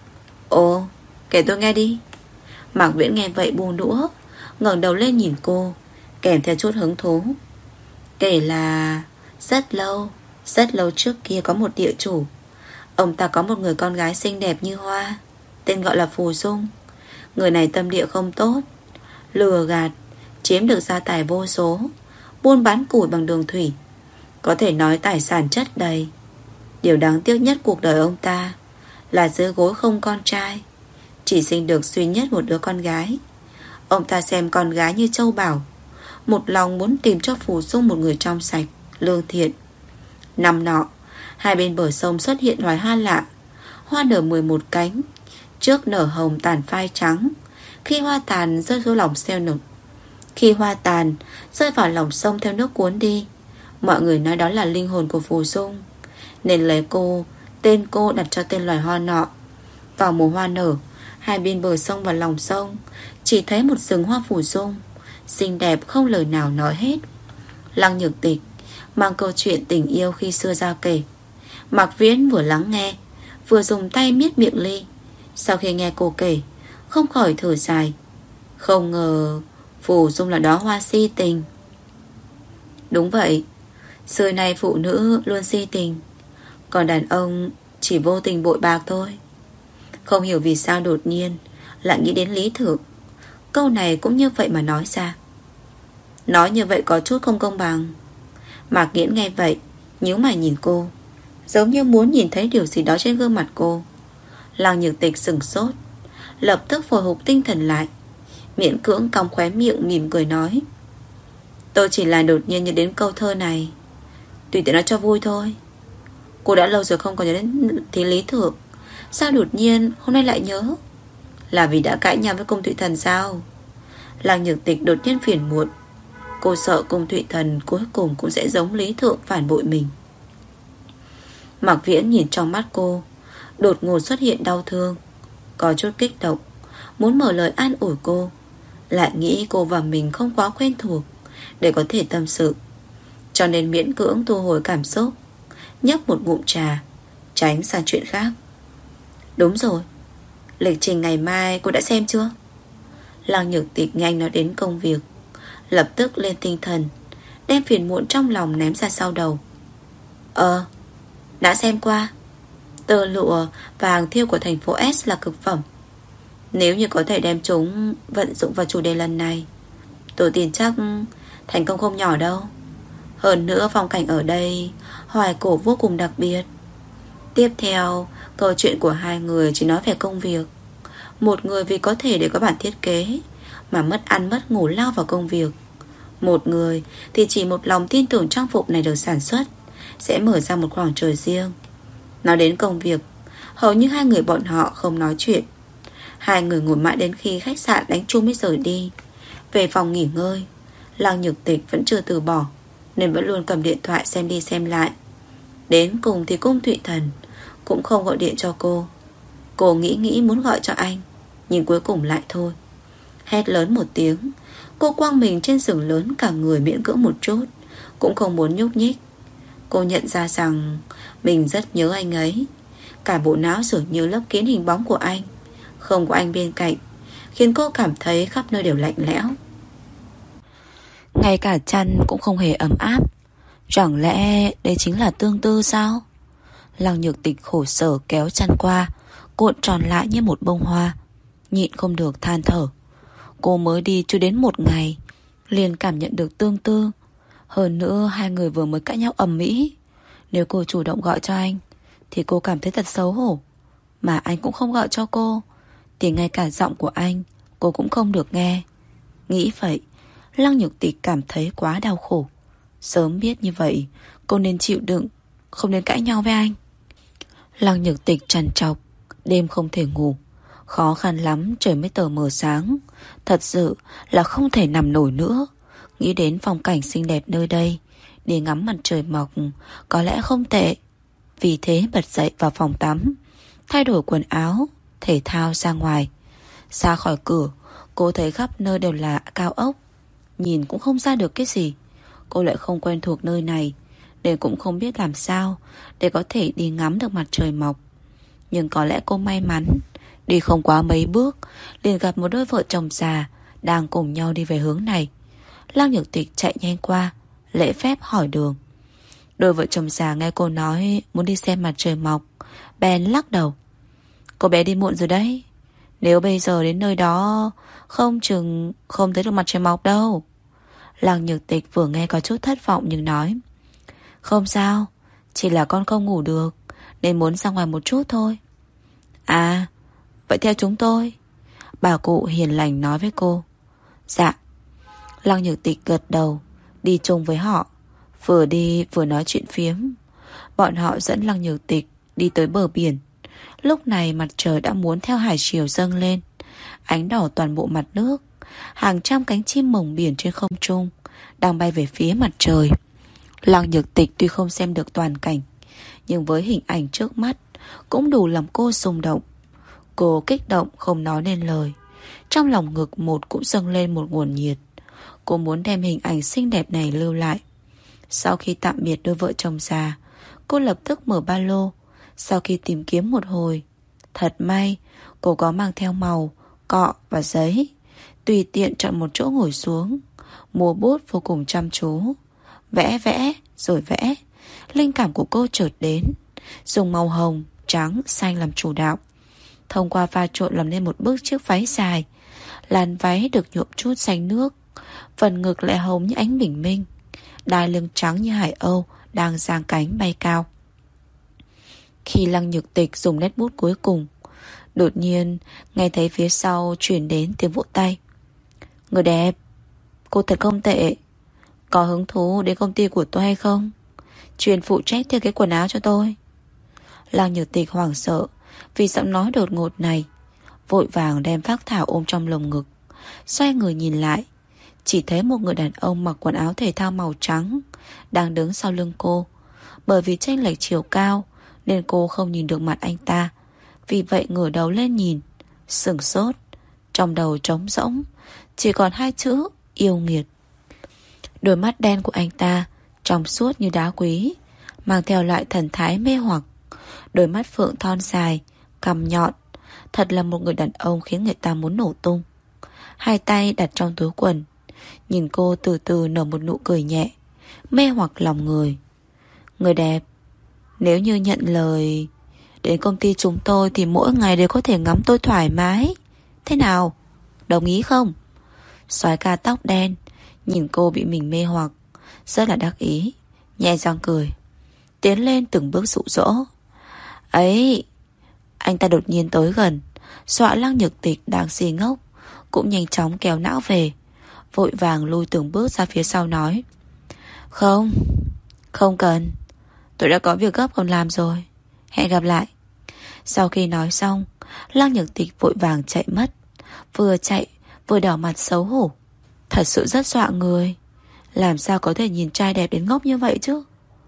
Ồ, kể tôi nghe đi. Mạc Viễn nghe vậy buông đũa, ngẩng đầu lên nhìn cô, kèm theo chút hứng thú. Kể là rất lâu, rất lâu trước kia có một địa chủ. Ông ta có một người con gái xinh đẹp như hoa, tên gọi là Phù Dung. Người này tâm địa không tốt, lừa gạt, chiếm được gia tài vô số, buôn bán củi bằng đường thủy, có thể nói tài sản chất đầy. Điều đáng tiếc nhất cuộc đời ông ta là dưới gối không con trai, chỉ sinh được duy nhất một đứa con gái. Ông ta xem con gái như châu báu, một lòng muốn tìm cho Phù Dung một người trong sạch, lương thiện. Năm nọ, hai bên bờ sông xuất hiện loài hoa lạ. Hoa nở mười một cánh, trước nở hồng tàn phai trắng. Khi hoa tàn rơi xuống lòng seo nực Khi hoa tàn rơi vào lòng sông theo nước cuốn đi, mọi người nói đó là linh hồn của Phù Dung, nên lấy cô, tên cô đặt cho tên loài hoa nọ. Vào mùa hoa nở, hai bên bờ sông và lòng sông chỉ thấy một rừng hoa Phù Dung, xinh đẹp không lời nào nói hết. Lăng Nhược Tịch mang câu chuyện tình yêu khi xưa ra kể. Mạc Viễn vừa lắng nghe, vừa dùng tay miết miệng ly. Sau khi nghe cô kể, không khỏi thở dài. Không ngờ Phù Dung là đóa hoa si tình. Đúng vậy, xưa nay phụ nữ luôn si tình, còn đàn ông chỉ vô tình bội bạc thôi. Không hiểu vì sao đột nhiên lại nghĩ đến Lý Thượng. Câu này cũng như vậy mà nói ra. Nói như vậy có chút không công bằng. Mạc Nghiễn nghe vậy, nhíu mày nhìn cô, giống như muốn nhìn thấy điều gì đó trên gương mặt cô. Lăng Nhược Tịch sửng sốt, lập tức hồi phục tinh thần lại, miễn cưỡng cong khóe miệng mỉm cười nói. Tôi chỉ là đột nhiên nhớ đến câu thơ này, tùy tiện nói cho vui thôi. Cô đã lâu rồi không còn nhớ đến thì Lý Thượng, sao đột nhiên hôm nay lại nhớ? Là vì đã cãi nhau với Cung Thụy Thần sao? Lăng Nhược Tịch đột nhiên phiền muộn. Cô sợ Cung Thụy Thần cuối cùng cũng sẽ giống Lý Thượng phản bội mình. Mạc Viễn nhìn trong mắt cô, đột ngột xuất hiện đau thương, có chút kích động, muốn mở lời an ủi cô, lại nghĩ cô và mình không quá quen thuộc để có thể tâm sự, cho nên miễn cưỡng thu hồi cảm xúc, nhấp một ngụm trà, tránh sang chuyện khác. Đúng rồi, lịch trình ngày mai cô đã xem chưa? Lăng Nhược Tịch nhanh nói đến công việc, lập tức lên tinh thần, đem phiền muộn trong lòng ném ra sau đầu. Ờ, đã xem qua. Tơ lụa và hàng thiêu của thành phố S là cực phẩm. Nếu như có thể đem chúng vận dụng vào chủ đề lần này, tôi tin chắc thành công không nhỏ đâu. Hơn nữa phong cảnh ở đây hoài cổ vô cùng đặc biệt. Tiếp theo, câu chuyện của hai người chỉ nói về công việc. Một người vì có thể để có bản thiết kế mà mất ăn mất ngủ lao vào công việc. Một người thì chỉ một lòng tin tưởng trang phục này được sản xuất sẽ mở ra một khoảng trời riêng. Nói đến công việc, hầu như hai người bọn họ không nói chuyện. Hai người ngồi mãi đến khi khách sạn đánh chuông mới rời đi. Về phòng nghỉ ngơi, Lăng Nhược Tịch vẫn chưa từ bỏ, nên vẫn luôn cầm điện thoại xem đi xem lại. Đến cùng thì Cung Thụy Thần cũng không gọi điện cho cô. Cô nghĩ nghĩ muốn gọi cho anh, nhưng cuối cùng lại thôi. Hét lớn một tiếng, cô quăng mình trên giường lớn, cả người miễn cưỡng một chút, cũng không muốn nhúc nhích. Cô nhận ra rằng mình rất nhớ anh ấy. Cả bộ não dường như lấp kín hình bóng của anh. Không có anh bên cạnh khiến cô cảm thấy khắp nơi đều lạnh lẽo. Ngay cả chăn cũng không hề ấm áp. Chẳng lẽ đây chính là tương tư sao? Lăng Nhược Tịch khổ sở kéo chăn qua, cuộn tròn lại như một bông hoa, nhịn không được than thở. Cô mới đi chưa đến một ngày liền cảm nhận được tương tư. Hơn nữa hai người vừa mới cãi nhau ầm ĩ. Nếu cô chủ động gọi cho anh thì cô cảm thấy thật xấu hổ. Mà anh cũng không gọi cho cô thì ngay cả giọng của anh cô cũng không được nghe. Nghĩ vậy, Lăng Nhược Tịch cảm thấy quá đau khổ. Sớm biết như vậy, cô nên chịu đựng, không nên cãi nhau với anh. Lăng Nhược Tịch trằn trọc, đêm không thể ngủ. Khó khăn lắm trời mới tờ mờ sáng. Thật sự là không thể nằm nổi nữa. Nghĩ đến phong cảnh xinh đẹp nơi đây, để ngắm mặt trời mọc có lẽ không tệ. Vì thế bật dậy vào phòng tắm, thay đổi quần áo thể thao ra ngoài. Ra khỏi cửa, cô thấy khắp nơi đều là cao ốc, nhìn cũng không ra được cái gì. Cô lại không quen thuộc nơi này, nên cũng không biết làm sao để có thể đi ngắm được mặt trời mọc. Nhưng có lẽ cô may mắn, đi không quá mấy bước liền gặp một đôi vợ chồng già đang cùng nhau đi về hướng này. Lăng Nhược Tịch chạy nhanh qua, lễ phép hỏi đường. Đôi vợ chồng già nghe cô nói muốn đi xem mặt trời mọc, bèn lắc đầu. Cô bé đi muộn rồi đấy. Nếu bây giờ đến nơi đó, không chừng không thấy được mặt trời mọc đâu. Lăng Nhược Tịch vừa nghe có chút thất vọng nhưng nói, không sao, chỉ là con không ngủ được nên muốn ra ngoài một chút thôi. À, vậy theo chúng tôi, bà cụ hiền lành nói với cô. Dạ. Lăng Nhược Tịch gật đầu, đi chung với họ. Vừa đi vừa nói chuyện phiếm. Bọn họ dẫn Lăng Nhược Tịch đi tới bờ biển. Lúc này mặt trời đã muốn theo hải chiều dâng lên, ánh đỏ toàn bộ mặt nước. Hàng trăm cánh chim mồng biển trên không trung đang bay về phía mặt trời. Lăng Nhược Tịch tuy không xem được toàn cảnh, nhưng với hình ảnh trước mắt cũng đủ làm cô xung động. Cô kích động không nói nên lời. Trong lòng ngực một cũng dâng lên một nguồn nhiệt. Cô muốn đem hình ảnh xinh đẹp này lưu lại. Sau khi tạm biệt đôi vợ chồng già, cô lập tức mở ba lô. Sau khi tìm kiếm một hồi, thật may cô có mang theo màu, cọ và giấy. Tùy tiện chọn một chỗ ngồi xuống, mua bút vô cùng chăm chú. Vẽ vẽ rồi vẽ. Linh cảm của cô chợt đến, dùng màu hồng, trắng, xanh làm chủ đạo. Thông qua pha trộn làm nên một bức chiếc váy dài. Làn váy được nhuộm chút xanh nước, phần ngực lại hồng như ánh bình minh, đai lưng trắng như hải âu đang giang cánh bay cao. Khi Lăng Nhược Tịch dùng nét bút cuối cùng, đột nhiên nghe thấy phía sau truyền đến tiếng vỗ tay. Người đẹp, cô thật không tệ. Có hứng thú đến công ty của tôi hay không? Chuyên phụ trách theo cái quần áo cho tôi. Lăng Nhược Tịch hoảng sợ vì giọng nói đột ngột này, vội vàng đem phác thảo ôm trong lồng ngực. Xoay người nhìn lại, chỉ thấy một người đàn ông mặc quần áo thể thao màu trắng đang đứng sau lưng cô. Bởi vì chênh lệch chiều cao nên cô không nhìn được mặt anh ta. Vì vậy ngửa đầu lên nhìn, sửng sốt. Trong đầu trống rỗng, chỉ còn hai chữ yêu nghiệt. Đôi mắt đen của anh ta trong suốt như đá quý, mang theo loại thần thái mê hoặc. Đôi mắt phượng thon dài, cằm nhọn, thật là một người đàn ông khiến người ta muốn nổ tung. Hai tay đặt trong túi quần, nhìn cô từ từ nở một nụ cười nhẹ, mê hoặc lòng người. Người đẹp, nếu như nhận lời đến công ty chúng tôi thì mỗi ngày đều có thể ngắm tôi thoải mái. Thế nào? Đồng ý không? Soái ca tóc đen nhìn cô bị mình mê hoặc, rất là đắc ý, nhẹ răng cười, tiến lên từng bước dụ dỗ. Ấy! Anh ta đột nhiên tới gần, dọa Lăng Nhược Tịch đang si ngốc cũng nhanh chóng kéo não về, vội vàng lui từng bước ra phía sau nói. Không, không cần, tôi đã có việc gấp còn làm rồi. Hẹn gặp lại. Sau khi nói xong, Lăng Nhược Tịch vội vàng chạy mất, vừa chạy vừa đỏ mặt xấu hổ. Thật sự rất dọa người. Làm sao có thể nhìn trai đẹp đến ngốc như vậy chứ?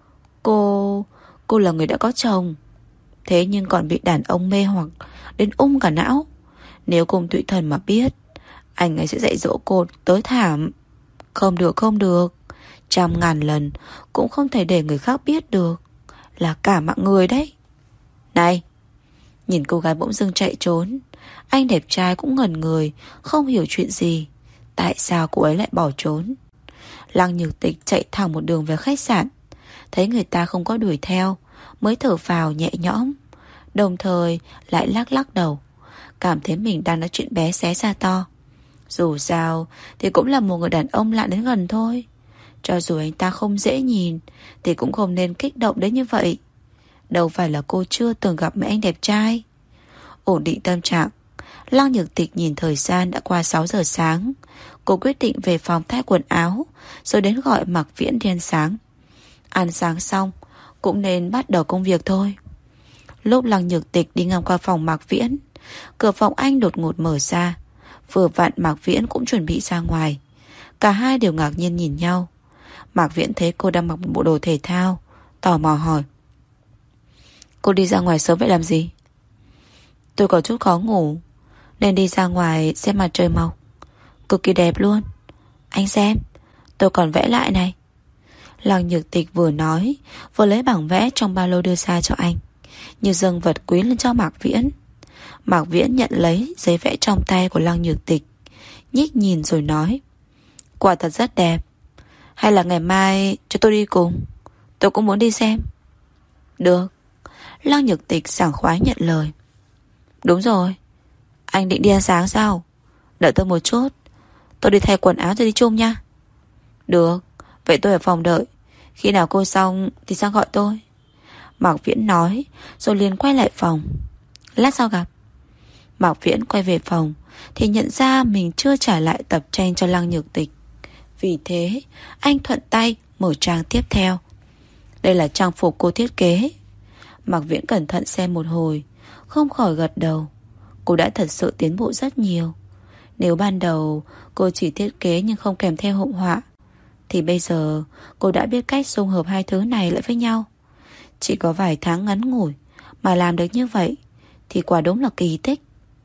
Cô... cô là người đã có chồng, thế nhưng còn bị đàn ông mê hoặc đến ung cả não. Nếu Cung Thụy Thần mà biết, anh ấy sẽ dạy dỗ cô tới thảm. Không được, không được. Trăm ngàn lần cũng không thể để người khác biết được. Là cả mạng người đấy. Này! Nhìn cô gái bỗng dưng chạy trốn, anh đẹp trai cũng ngẩn người, không hiểu chuyện gì. Tại sao cô ấy lại bỏ trốn? Lăng Nhược Tịch chạy thẳng một đường về khách sạn, thấy người ta không có đuổi theo, mới thở phào nhẹ nhõm, đồng thời lại lắc lắc đầu, cảm thấy mình đang nói chuyện bé xé ra to. Dù sao thì cũng là một người đàn ông lạ đến gần thôi. Cho dù anh ta không dễ nhìn thì cũng không nên kích động đến như vậy. Đâu phải là cô chưa từng gặp mấy anh đẹp trai. Ổn định tâm trạng, Lăng Nhược Tịch nhìn thời gian đã qua sáu giờ sáng. Cô quyết định về phòng thay quần áo, rồi đến gọi Mạc Viễn đi ăn sáng. Ăn sáng xong cũng nên bắt đầu công việc thôi. Lúc Lăng Nhược Tịch đi ngang qua phòng Mạc Viễn, cửa phòng anh đột ngột mở ra. Vừa vặn Mạc Viễn cũng chuẩn bị ra ngoài. Cả hai đều ngạc nhiên nhìn nhau. Mạc Viễn thấy cô đang mặc một bộ đồ thể thao, tò mò hỏi. Cô đi ra ngoài sớm vậy làm gì? Tôi có chút khó ngủ nên đi ra ngoài xem mặt trời mọc. Cực kỳ đẹp luôn. Anh xem, tôi còn vẽ lại này. Lăng Nhược Tịch vừa nói vừa lấy bảng vẽ trong ba lô đưa ra cho anh, như dâng vật quý lên cho Mạc Viễn. Mạc Viễn nhận lấy giấy vẽ trong tay của Lăng Nhược Tịch, nhích nhìn rồi nói: quả thật rất đẹp. Hay là ngày mai cho tôi đi cùng? Tôi cũng muốn đi xem. Được. Lăng Nhược Tịch sảng khoái nhận lời. Đúng rồi, anh định đi ăn sáng sao? Đợi tôi một chút, tôi đi thay quần áo rồi đi chung nha. Được, vậy tôi ở phòng đợi. Khi nào cô xong thì sang gọi tôi. Mạc Viễn nói rồi liền quay lại phòng. Lát sau gặp. Mạc Viễn quay về phòng thì nhận ra mình chưa trả lại tập tranh cho Lăng Nhược Tịch. Vì thế anh thuận tay mở trang tiếp theo. Đây là trang phục cô thiết kế. Mạc Viễn cẩn thận xem một hồi, không khỏi gật đầu. Cô đã thật sự tiến bộ rất nhiều. Nếu ban đầu cô chỉ thiết kế nhưng không kèm theo họa họa, thì bây giờ cô đã biết cách dung hợp hai thứ này lại với nhau. Chỉ có vài tháng ngắn ngủi mà làm được như vậy thì quả đúng là kỳ tích.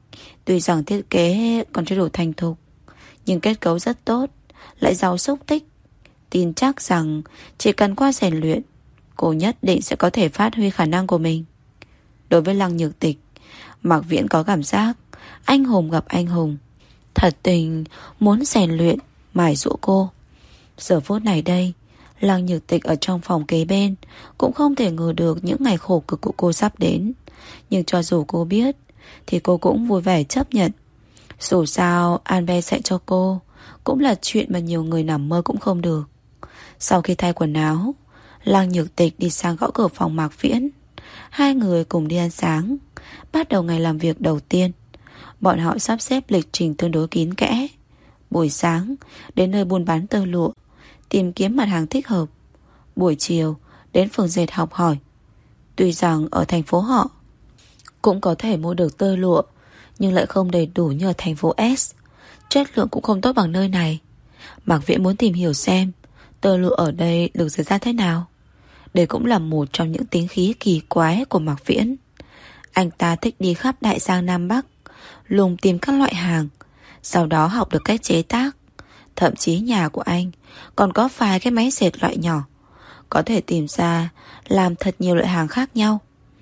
Tuy rằng thiết kế còn chưa đủ thành thục, nhưng kết cấu rất tốt, lại giàu xúc tích. Tin chắc rằng chỉ cần qua rèn luyện, cô nhất định sẽ có thể phát huy khả năng của mình. Đối với Lăng Nhược Tịch, Mạc Viễn có cảm giác anh hùng gặp anh hùng, thật tình muốn rèn luyện, mài giũa cô. Giờ phút này đây, Lăng Nhược Tịch ở trong phòng kế bên cũng không thể ngờ được những ngày khổ cực của cô sắp đến. Nhưng cho dù cô biết thì cô cũng vui vẻ chấp nhận. Dù sao An Be sẽ cho cô cũng là chuyện mà nhiều người nằm mơ cũng không được. Sau khi thay quần áo, Lăng Nhược Tịch đi sang gõ cửa phòng Mạc Viễn. Hai người cùng đi ăn sáng, bắt đầu ngày làm việc đầu tiên. Bọn họ sắp xếp lịch trình tương đối kín kẽ. Buổi sáng đến nơi buôn bán tơ lụa, tìm kiếm mặt hàng thích hợp. Buổi chiều đến phường dệt học hỏi. Tuy rằng ở thành phố họ cũng có thể mua được tơ lụa, nhưng lại không đầy đủ như ở thành phố S. Chất lượng cũng không tốt bằng nơi này. Mạc Viễn muốn tìm hiểu xem tơ lụa ở đây được dệt ra thế nào. Đây cũng là một trong những tính khí kỳ quái của Mạc Viễn. Anh ta thích đi khắp Đại Giang Nam Bắc, lùng tìm các loại hàng, sau đó học được cách chế tác. Thậm chí nhà của anh còn có vài cái máy dệt loại nhỏ, có thể tìm ra làm thật nhiều loại hàng khác nhau.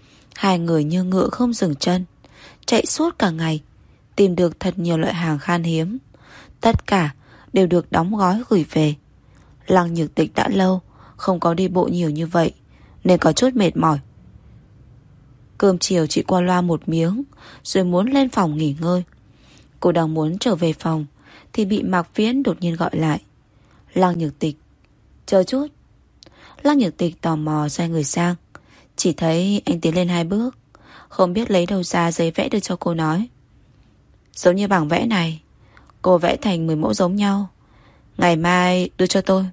Hai người như ngựa không dừng chân, chạy suốt cả ngày, tìm được thật nhiều loại hàng khan hiếm. Tất cả đều được đóng gói gửi về. Lăng Nhược Tịch đã lâu không có đi bộ nhiều như vậy nên có chút mệt mỏi. Cơm chiều chị qua loa một miếng rồi muốn lên phòng nghỉ ngơi. Cô đang muốn trở về phòng thì bị Mạc Viễn đột nhiên gọi lại. Lăng Nhược Tịch, chờ chút. Lăng Nhược Tịch tò mò xoay người sang, chỉ thấy anh tiến lên hai bước, không biết lấy đâu ra giấy vẽ đưa cho cô, nói: giống như bảng vẽ này, cô vẽ thành mười mẫu giống nhau, ngày mai đưa cho tôi.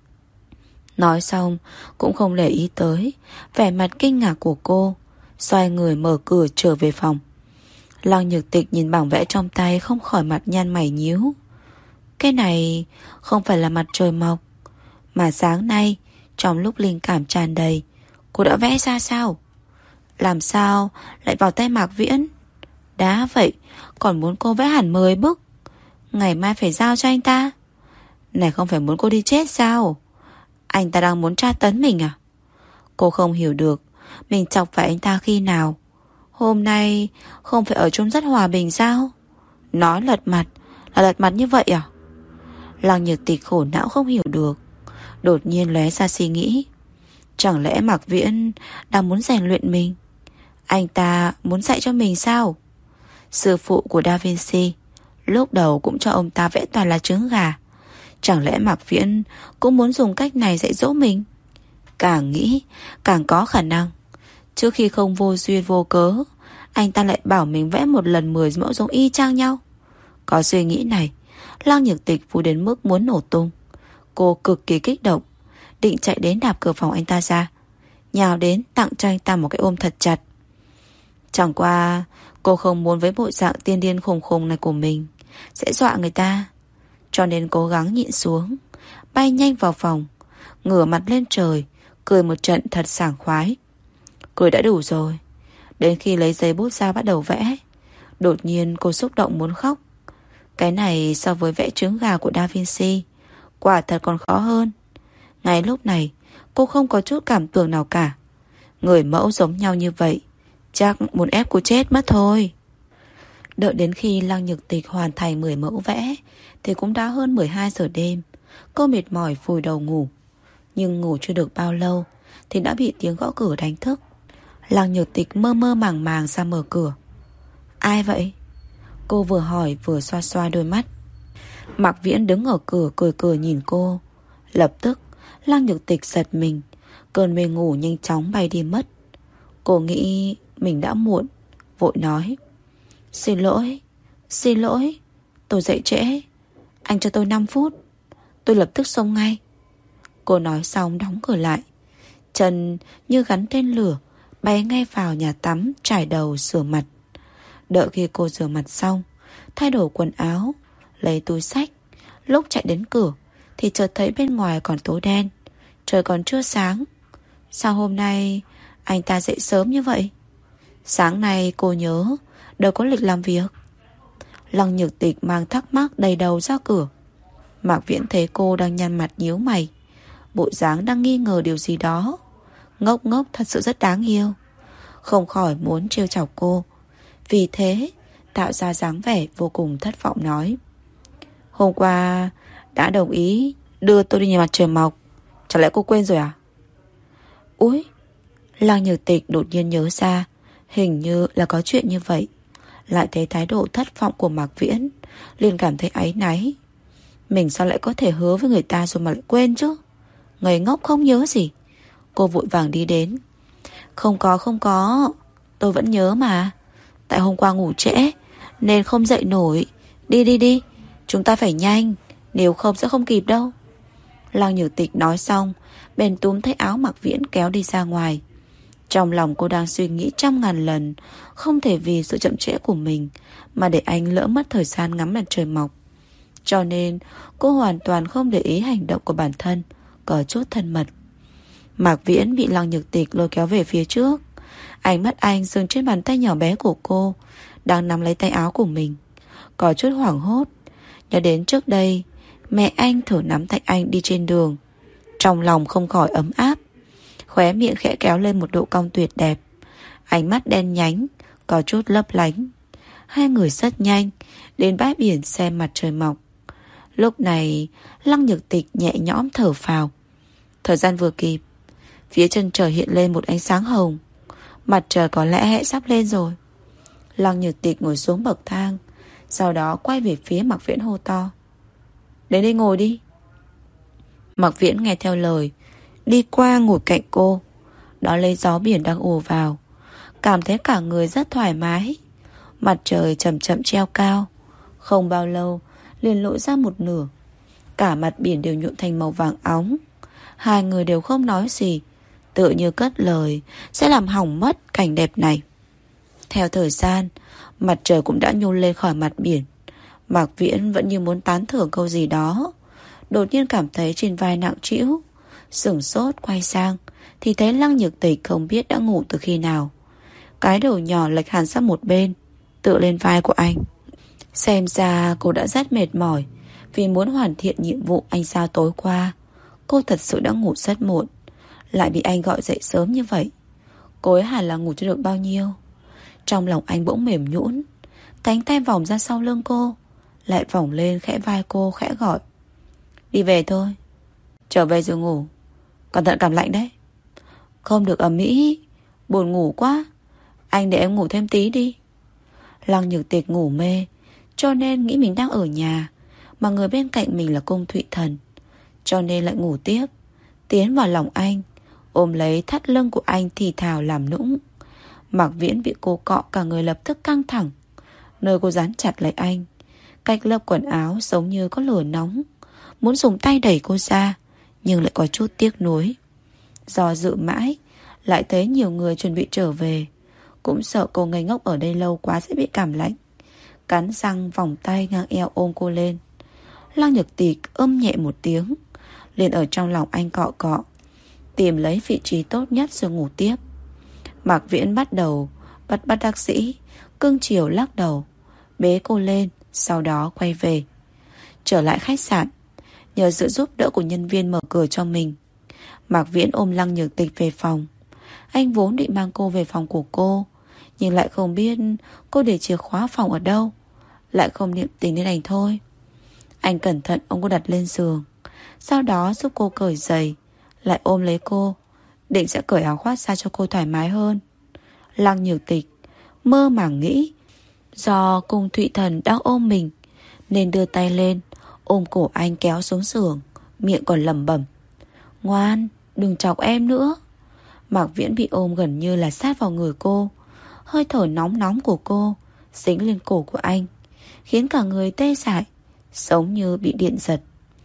Nói xong cũng không để ý tới vẻ mặt kinh ngạc của cô, xoay người mở cửa trở về phòng. Lăng Nhược Tịch nhìn bảng vẽ trong tay không khỏi mặt nhăn mày nhíu. Cái này không phải là mặt trời mọc, mà sáng nay trong lúc linh cảm tràn đầy, cô đã vẽ ra sao? Làm sao lại vào tay Mạc Viễn? Đã vậy còn muốn cô vẽ hẳn mười bức, ngày mai phải giao cho anh ta. Này không phải muốn cô đi chết sao? Anh ta đang muốn tra tấn mình à? Cô không hiểu được mình chọc phải anh ta khi nào. Hôm nay không phải ở chung rất hòa bình sao? Nói lật mặt là lật mặt như vậy à? Lăng Nhược Tịch khổ não không hiểu được. Đột nhiên lóe ra suy nghĩ, chẳng lẽ Mạc Viễn đang muốn rèn luyện mình? Anh ta muốn dạy cho mình sao? Sư phụ của Da Vinci lúc đầu cũng cho ông ta vẽ toàn là trứng gà. Chẳng lẽ Mạc Viễn cũng muốn dùng cách này dạy dỗ mình? Càng nghĩ càng có khả năng. Trước khi không vô duyên vô cớ, anh ta lại bảo mình vẽ một lần mười mẫu giống y chang nhau. Có suy nghĩ này, Lăng Nhược Tịch vui đến mức muốn nổ tung. Cô cực kỳ kích động, định chạy đến đạp cửa phòng anh ta ra, nhào đến tặng cho anh ta một cái ôm thật chặt. Chẳng qua cô không muốn với bộ dạng tiên điên khùng khùng này của mình sẽ dọa người ta, cho nên cố gắng nhịn xuống, bay nhanh vào phòng, ngửa mặt lên trời, cười một trận thật sảng khoái. Cười đã đủ rồi. Đến khi lấy giấy bút ra bắt đầu vẽ, đột nhiên cô xúc động muốn khóc. Cái này so với vẽ trứng gà của Da Vinci quả thật còn khó hơn. Ngay lúc này cô không có chút cảm tưởng nào cả. Người mẫu giống nhau như vậy, chắc muốn ép cô chết mất thôi. Đợi đến khi Lăng Nhược Tịch hoàn thành mười mẫu vẽ thì cũng đã hơn mười hai giờ đêm. Cô mệt mỏi vùi đầu ngủ. Nhưng ngủ chưa được bao lâu thì đã bị tiếng gõ cửa đánh thức. Lăng Nhược Tịch mơ mơ màng màng ra mở cửa. Ai vậy? Cô vừa hỏi vừa xoa xoa đôi mắt. Mạc Viễn đứng ở cửa cười cười nhìn cô. Lập tức Lăng Nhược Tịch giật mình. Cơn mê ngủ nhanh chóng bay đi mất. Cô nghĩ mình đã muộn, vội nói: Xin lỗi, xin lỗi, tôi dậy trễ. Anh cho tôi năm phút, tôi lập tức xông ngay. Cô nói xong đóng cửa lại. Chân như gắn tên lửa bay ngay vào nhà tắm, trải đầu rửa mặt. Đợi khi cô rửa mặt xong, thay đổi quần áo, lấy túi xách, lúc chạy đến cửa thì chợt thấy bên ngoài còn tối đen, trời còn chưa sáng. Sao hôm nay anh ta dậy sớm như vậy? Sáng nay cô nhớ đâu có lịch làm việc. Lăng Nhược Tịch mang thắc mắc đầy đầu ra cửa. Mạc Viễn thấy cô đang nhăn mặt nhíu mày, bộ dáng đang nghi ngờ điều gì đó. Ngốc ngốc thật sự rất đáng yêu. Không khỏi muốn trêu chọc cô. Vì thế tạo ra dáng vẻ vô cùng thất vọng nói: Hôm qua đã đồng ý đưa tôi đi nhìn mặt trời mọc, chẳng lẽ cô quên rồi à? Úi, Lăng Nhược Tịch đột nhiên nhớ ra hình như là có chuyện như vậy. Lại thấy thái độ thất vọng của Mạc Viễn, liền cảm thấy áy náy. Mình sao lại có thể hứa với người ta rồi mà lại quên chứ? Ngây ngốc không nhớ gì. Cô vội vàng đi đến. Không có không có, tôi vẫn nhớ mà. Tại hôm qua ngủ trễ nên không dậy nổi. Đi đi đi, chúng ta phải nhanh, nếu không sẽ không kịp đâu. Lăng Nhược Tịch nói xong bèn túm thấy áo Mạc Viễn kéo đi ra ngoài. Trong lòng cô đang suy nghĩ trăm ngàn lần không thể vì sự chậm trễ của mình mà để anh lỡ mất thời gian ngắm mặt trời mọc. Cho nên cô hoàn toàn không để ý hành động của bản thân có chút thân mật. Mạc Viễn bị Lăng Nhược Tịch lôi kéo về phía trước. Ánh mắt anh dừng trên bàn tay nhỏ bé của cô đang nắm lấy tay áo của mình. Có chút hoảng hốt, nhớ đến trước đây mẹ anh thử nắm tay anh đi trên đường. Trong lòng không khỏi ấm áp, khóe miệng khẽ kéo lên một độ cong tuyệt đẹp. Ánh mắt đen nhánh, có chút lấp lánh. Hai người rất nhanh đến bãi biển xem mặt trời mọc. Lúc này Lăng Nhược Tịch nhẹ nhõm thở phào. Thời gian vừa kịp, phía chân trời hiện lên một ánh sáng hồng. Mặt trời có lẽ sắp lên rồi. Lăng Nhược Tịch ngồi xuống bậc thang, sau đó quay về phía Mạc Viễn hô to: Đến đây ngồi đi. Mạc Viễn nghe theo lời, đi qua ngồi cạnh cô, đón lấy gió biển đang ùa vào. Cảm thấy cả người rất thoải mái. Mặt trời chậm chậm treo cao, không bao lâu liền lộ ra một nửa. Cả mặt biển đều nhuộm thành màu vàng óng. Hai người đều không nói gì, tựa như cất lời sẽ làm hỏng mất cảnh đẹp này. Theo thời gian, mặt trời cũng đã nhô lên khỏi mặt biển. Mạc Viễn vẫn như muốn tán thưởng câu gì đó, đột nhiên cảm thấy trên vai nặng trĩu. Sửng sốt quay sang thì thấy Lăng Nhược Tịch không biết đã ngủ từ khi nào. Cái đầu nhỏ lệch hẳn sang một bên, tựa lên vai của anh. Xem ra cô đã rất mệt mỏi vì muốn hoàn thiện nhiệm vụ anh giao tối qua. Cô thật sự đã ngủ rất muộn, lại bị anh gọi dậy sớm như vậy. Cô ấy hẳn là ngủ chưa được bao nhiêu. Trong lòng anh bỗng mềm nhũn, cánh tay vòng ra sau lưng cô, lại vòng lên khẽ vai cô, khẽ gọi: Đi về thôi. Trở về rồi ngủ, cẩn thận cảm lạnh đấy. Không được ầm ĩ, buồn ngủ quá. Anh để em ngủ thêm tí đi. Lăng Nhược Tịch ngủ mê, cho nên nghĩ mình đang ở nhà, mà người bên cạnh mình là Cung Thụy Thần, cho nên lại ngủ tiếp. Tiến vào lòng anh, ôm lấy thắt lưng của anh thì thào làm nũng. Mạc Viễn bị cô cọ cả người lập tức căng thẳng. Nơi cô dán chặt lấy anh, cách lớp quần áo giống như có lửa nóng, muốn dùng tay đẩy cô ra, nhưng lại có chút tiếc nuối. Do dự mãi, lại thấy nhiều người chuẩn bị trở về, cũng sợ cô ngây ngốc ở đây lâu quá sẽ bị cảm lạnh. Cắn răng vòng tay ngang eo ôm cô lên. Lăng Nhược Tịch ôm nhẹ một tiếng, liền ở trong lòng anh cọ cọ, tìm lấy vị trí tốt nhất rồi ngủ tiếp. Mạc Viễn bắt đầu Bất bất đắc dĩ cưng chiều lắc đầu, bế cô lên, sau đó quay về. Trở lại khách sạn, nhờ sự giúp đỡ của nhân viên mở cửa cho mình, Mạc Viễn ôm Lăng Nhược Tịch về phòng. Anh vốn định mang cô về phòng của cô, nhưng lại không biết cô để chìa khóa phòng ở đâu, lại không niệm tình nên đành thôi. Anh cẩn thận ôm cô đặt lên giường, sau đó giúp cô cởi giày, lại ôm lấy cô, định sẽ cởi áo khoác ra cho cô thoải mái hơn. Lăng Nhược Tịch mơ màng nghĩ do cung Thụy Thần đang ôm mình nên đưa tay lên ôm cổ anh kéo xuống giường, miệng còn lẩm bẩm: ngoan, đừng chọc em nữa. Mạc Viễn bị ôm gần như là sát vào người cô. Hơi thở nóng nóng của cô dính lên cổ của anh, khiến cả người tê dại, giống như bị điện giật.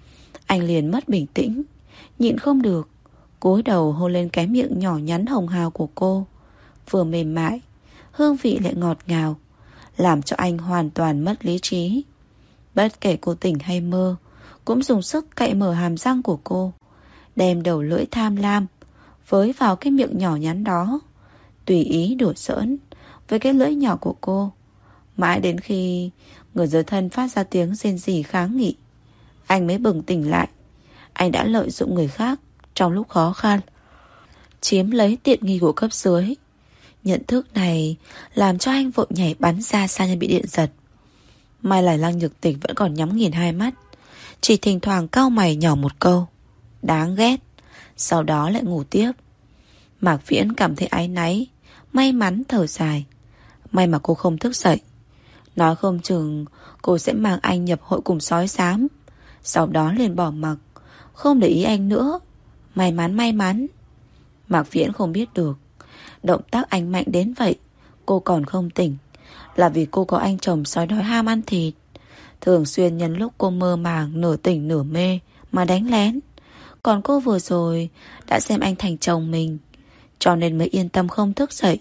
Anh liền mất bình tĩnh, nhịn không được, cúi đầu hôn lên cái miệng nhỏ nhắn hồng hào của cô. Vừa mềm mại, hương vị lại ngọt ngào, làm cho anh hoàn toàn mất lý trí. Bất kể cô tỉnh hay mơ, cũng dùng sức cạy mở hàm răng của cô, đem đầu lưỡi tham lam với vào cái miệng nhỏ nhắn đó, tùy ý đùa giỡn với cái lưỡi nhỏ của cô, mãi đến khi người dưới thân phát ra tiếng rên rỉ kháng nghị, anh mới bừng tỉnh lại. Anh đã lợi dụng người khác trong lúc khó khăn, chiếm lấy tiện nghi của cấp dưới. Nhận thức này làm cho anh vội nhảy bắn ra xa như bị điện giật. May là Lăng Nhược Tịch vẫn còn nhắm nghiền hai mắt, chỉ thỉnh thoảng cau mày nhỏ một câu đáng ghét, sau đó lại ngủ tiếp. Mạc Viễn cảm thấy áy náy, may mắn thở dài. May mà cô không thức dậy, nói không chừng cô sẽ mang anh nhập hội cùng sói xám, sau đó liền bỏ mặc, không để ý anh nữa. May mắn may mắn. Mạc Viễn không biết được động tác anh mạnh đến vậy cô còn không tỉnh là vì cô có anh chồng sói đói ham ăn thịt, thường xuyên nhân lúc cô mơ màng nửa tỉnh nửa mê mà đánh lén. Còn cô vừa rồi đã xem anh thành chồng mình, cho nên mới yên tâm không thức dậy.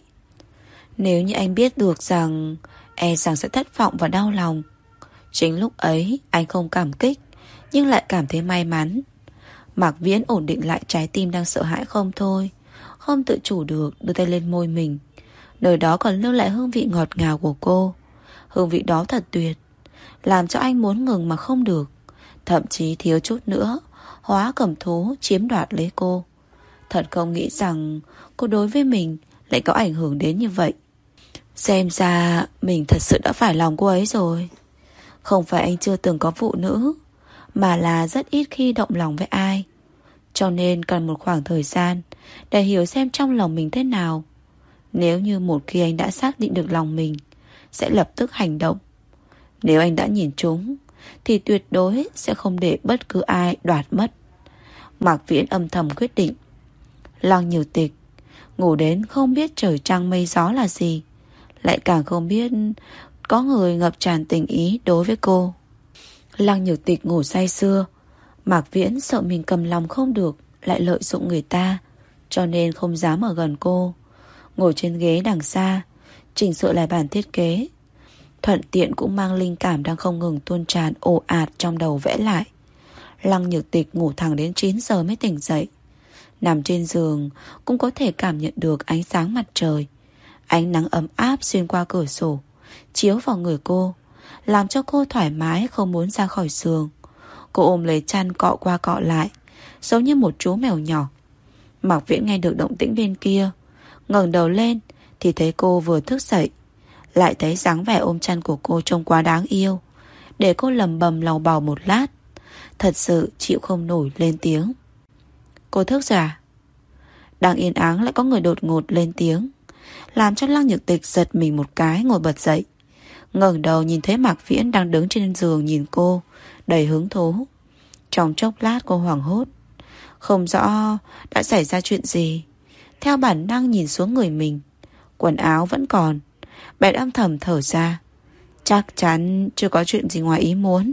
Nếu như anh biết được rằng, e rằng sẽ thất vọng và đau lòng. Chính lúc ấy anh không cảm kích, nhưng lại cảm thấy may mắn. Mạc Viễn ổn định lại trái tim đang sợ hãi không thôi, không tự chủ được đưa tay lên môi mình. Nơi đó còn lưu lại hương vị ngọt ngào của cô. Hương vị đó thật tuyệt, làm cho anh muốn ngừng mà không được, thậm chí thiếu chút nữa hóa cầm thú chiếm đoạt lấy cô. Thật không nghĩ rằng cô đối với mình lại có ảnh hưởng đến như vậy. Xem ra mình thật sự đã phải lòng cô ấy rồi. Không phải anh chưa từng có phụ nữ, mà là rất ít khi động lòng với ai, cho nên cần một khoảng thời gian để hiểu xem trong lòng mình thế nào. Nếu như một khi anh đã xác định được lòng mình, sẽ lập tức hành động. Nếu anh đã nhìn trúng thì tuyệt đối sẽ không để bất cứ ai đoạt mất. Mạc Viễn âm thầm quyết định. Lăng Nhược Tịch ngủ đến không biết trời trăng mây gió là gì, lại càng không biết có người ngập tràn tình ý đối với cô. Lăng Nhược Tịch ngủ say sưa, Mạc Viễn sợ mình cầm lòng không được, lại lợi dụng người ta, cho nên không dám ở gần cô. Ngồi trên ghế đằng xa, chỉnh sửa lại bản thiết kế, thuận tiện cũng mang linh cảm đang không ngừng tuôn tràn ồ ạt trong đầu vẽ lại. Lăng Nhược Tịch ngủ thẳng đến chín giờ mới tỉnh dậy. Nằm trên giường cũng có thể cảm nhận được ánh sáng mặt trời. Ánh nắng ấm áp xuyên qua cửa sổ chiếu vào người cô, làm cho cô thoải mái không muốn ra khỏi giường. Cô ôm lấy chăn cọ qua cọ lại, giống như một chú mèo nhỏ. Mạc Viễn nghe được động tĩnh bên kia, ngẩng đầu lên thì thấy cô vừa thức dậy, lại thấy dáng vẻ ôm chăn của cô trông quá đáng yêu, để cô lầm bầm lầu bầu một lát, thật sự chịu không nổi lên tiếng. Cô thức rồi à? Đang yên ắng lại có người đột ngột lên tiếng, làm cho Lăng Nhược Tịch giật mình một cái, ngồi bật dậy, ngẩng đầu nhìn thấy Mạc Viễn đang đứng trên giường nhìn cô đầy hứng thú. Trong chốc lát cô hoảng hốt, không rõ đã xảy ra chuyện gì. Theo bản năng nhìn xuống người mình, quần áo vẫn còn, bèn âm thầm thở ra, chắc chắn chưa có chuyện gì ngoài ý muốn.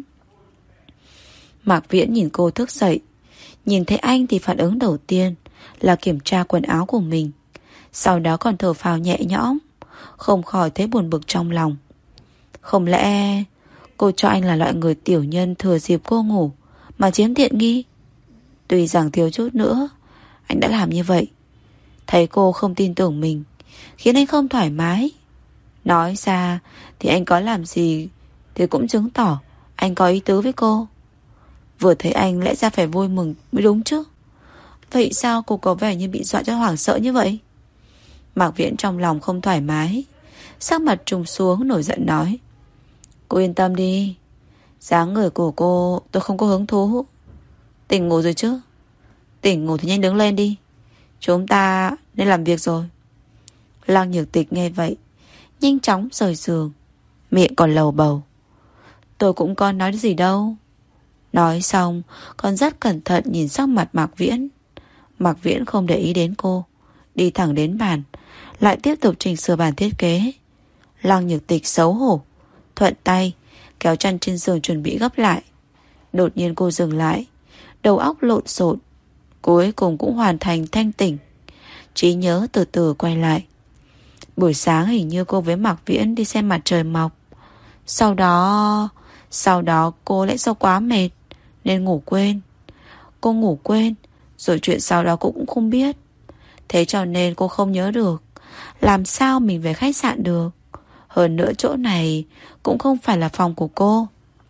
Mạc Viễn nhìn cô thức dậy, nhìn thấy anh thì phản ứng đầu tiên là kiểm tra quần áo của mình, sau đó còn thở phào nhẹ nhõm, không khỏi thấy buồn bực trong lòng. Không lẽ cô cho anh là loại người tiểu nhân thừa dịp cô ngủ mà chiếm tiện nghi? Tuy rằng thiếu chút nữa anh đã làm như vậy. Thấy cô không tin tưởng mình, khiến anh không thoải mái. Nói ra thì anh có làm gì thì cũng chứng tỏ anh có ý tứ với cô. Vừa thấy anh lẽ ra phải vui mừng mới đúng chứ. Vậy sao cô có vẻ như bị dọa cho hoảng sợ như vậy? Mạc Viễn trong lòng không thoải mái, sắc mặt trùng xuống nổi giận nói: Cô yên tâm đi, dáng người của cô tôi không có hứng thú. Tỉnh ngủ rồi chứ? Tỉnh ngủ thì nhanh đứng lên đi, chúng ta nên làm việc rồi. Lăng Nhược Tịch nghe vậy nhanh chóng rời giường, miệng còn lầu bầu: Tôi cũng có nói gì đâu. Nói xong còn rất cẩn thận nhìn sắc mặt Mạc Viễn. Mạc Viễn không để ý đến cô, đi thẳng đến bàn, lại tiếp tục chỉnh sửa bản thiết kế. Lăng Nhược Tịch xấu hổ, thuận tay kéo chăn trên giường chuẩn bị gấp lại. Đột nhiên cô dừng lại, đầu óc lộn xộn, cuối cùng cũng hoàn thành thanh tỉnh. Trí nhớ từ từ quay lại. Buổi sáng hình như cô với Mạc Viễn đi xem mặt trời mọc. Sau đó Sau đó cô lại do quá mệt nên ngủ quên. Cô ngủ quên rồi chuyện sau đó cô cũng không biết. Thế cho nên cô không nhớ được làm sao mình về khách sạn được. Hơn nữa chỗ này cũng không phải là phòng của cô.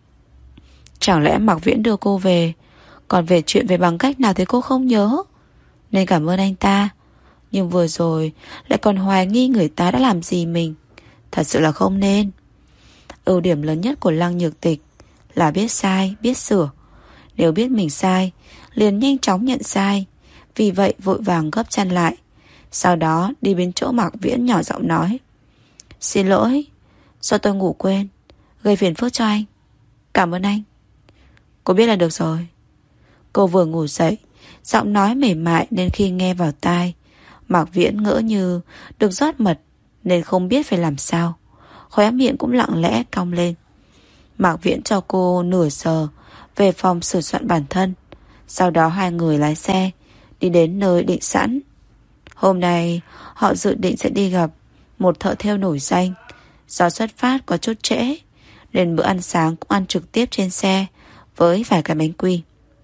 Chẳng lẽ Mạc Viễn đưa cô về, còn về chuyện về bằng cách nào thì cô không nhớ. Nên cảm ơn anh ta, nhưng vừa rồi lại còn hoài nghi người ta đã làm gì mình. Thật sự là không nên. Ưu điểm lớn nhất của Lăng Nhược Tịch là biết sai, biết sửa. Nếu biết mình sai, liền nhanh chóng nhận sai. Vì vậy vội vàng gấp chăn lại, sau đó đi bên chỗ Mạc Viễn nhỏ giọng nói: Xin lỗi, do tôi ngủ quên, gây phiền phức cho anh. Cảm ơn anh. Cô biết là được rồi. Cô vừa ngủ dậy, giọng nói mềm mại nên khi nghe vào tai, Mạc Viễn ngỡ như được rót mật nên không biết phải làm sao. Khóe miệng cũng lặng lẽ cong lên. Mạc Viễn cho cô nửa giờ về phòng sửa soạn bản thân. Sau đó hai người lái xe đi đến nơi định sẵn. Hôm nay họ dự định sẽ đi gặp một thợ thêu nổi danh. Do xuất phát có chút trễ nên bữa ăn sáng cũng ăn trực tiếp trên xe với vài cái bánh quy.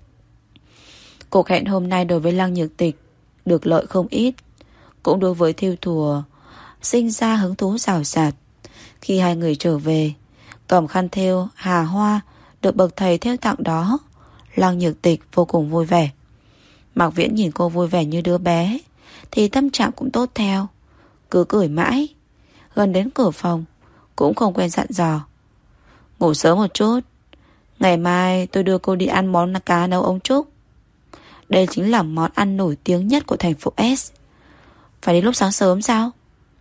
Cuộc hẹn hôm nay đối với Lăng Nhược Tịch được lợi không ít, cũng đối với thêu thùa sinh ra hứng thú rào rạt. Khi hai người trở về, cầm khăn thêu hà hoa được bậc thầy thêu tặng đó, Lăng Nhược Tịch vô cùng vui vẻ. Mạc Viễn nhìn cô vui vẻ như đứa bé thì tâm trạng cũng tốt theo, cứ cười mãi. Gần đến cửa phòng cũng không quên dặn dò: Ngủ sớm một chút, ngày mai tôi đưa cô đi ăn món cá nấu ông Trúc. Đây chính là món ăn nổi tiếng nhất của thành phố S. Phải đến lúc sáng sớm sao?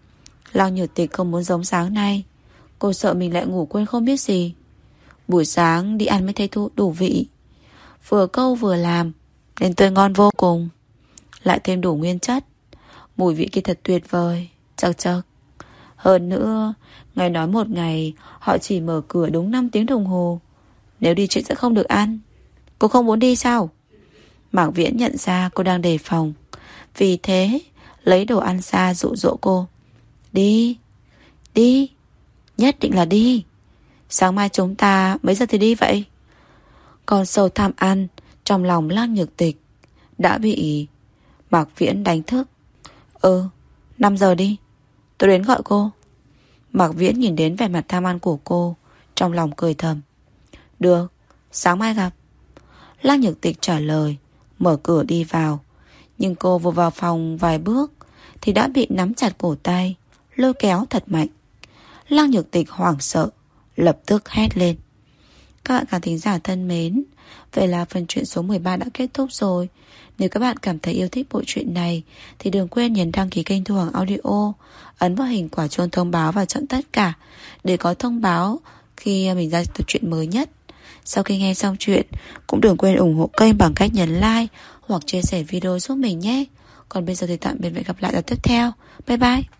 Lăng Nhược Tịch không muốn giống sáng nay. Cô sợ mình lại ngủ quên không biết gì. Buổi sáng đi ăn mới thấy thu đủ vị, vừa câu vừa làm nên tươi ngon vô cùng, lại thêm đủ nguyên chất. Mùi vị kia thật tuyệt vời. Chật chật. Hơn nữa, ngày nói một ngày họ chỉ mở cửa đúng năm tiếng đồng hồ. Nếu đi chuyện sẽ không được ăn. Cô không muốn đi sao? Mạc Viễn nhận ra cô đang đề phòng, vì thế lấy đồ ăn ra dụ dỗ cô: Đi, đi, nhất định là đi. Sáng mai chúng ta mấy giờ thì đi vậy? Con sâu tham ăn trong lòng Lăng Nhược Tịch đã bị Mạc Viễn đánh thức. Ừ, năm giờ đi, tôi đến gọi cô. Mạc Viễn nhìn đến vẻ mặt tham ăn của cô, trong lòng cười thầm: Được, sáng mai gặp. Lăng Nhược Tịch trả lời, mở cửa đi vào. Nhưng cô vừa vào phòng vài bước thì đã bị nắm chặt cổ tay, lôi kéo thật mạnh. Lăng Nhược Tịch hoảng sợ, lập tức hét lên. Các bạn khán thính giả thân mến, vậy là phần truyện số mười ba đã kết thúc rồi. Nếu các bạn cảm thấy yêu thích bộ truyện này thì đừng quên nhấn đăng ký kênh Thu Hoàng Audio, ấn vào hình quả chuông thông báo và chọn tất cả để có thông báo khi mình ra tập truyện mới nhất. Sau khi nghe xong chuyện, cũng đừng quên ủng hộ kênh bằng cách nhấn like hoặc chia sẻ video giúp mình nhé. Còn bây giờ thì tạm biệt và hẹn gặp lại ở tiếp theo. Bye bye.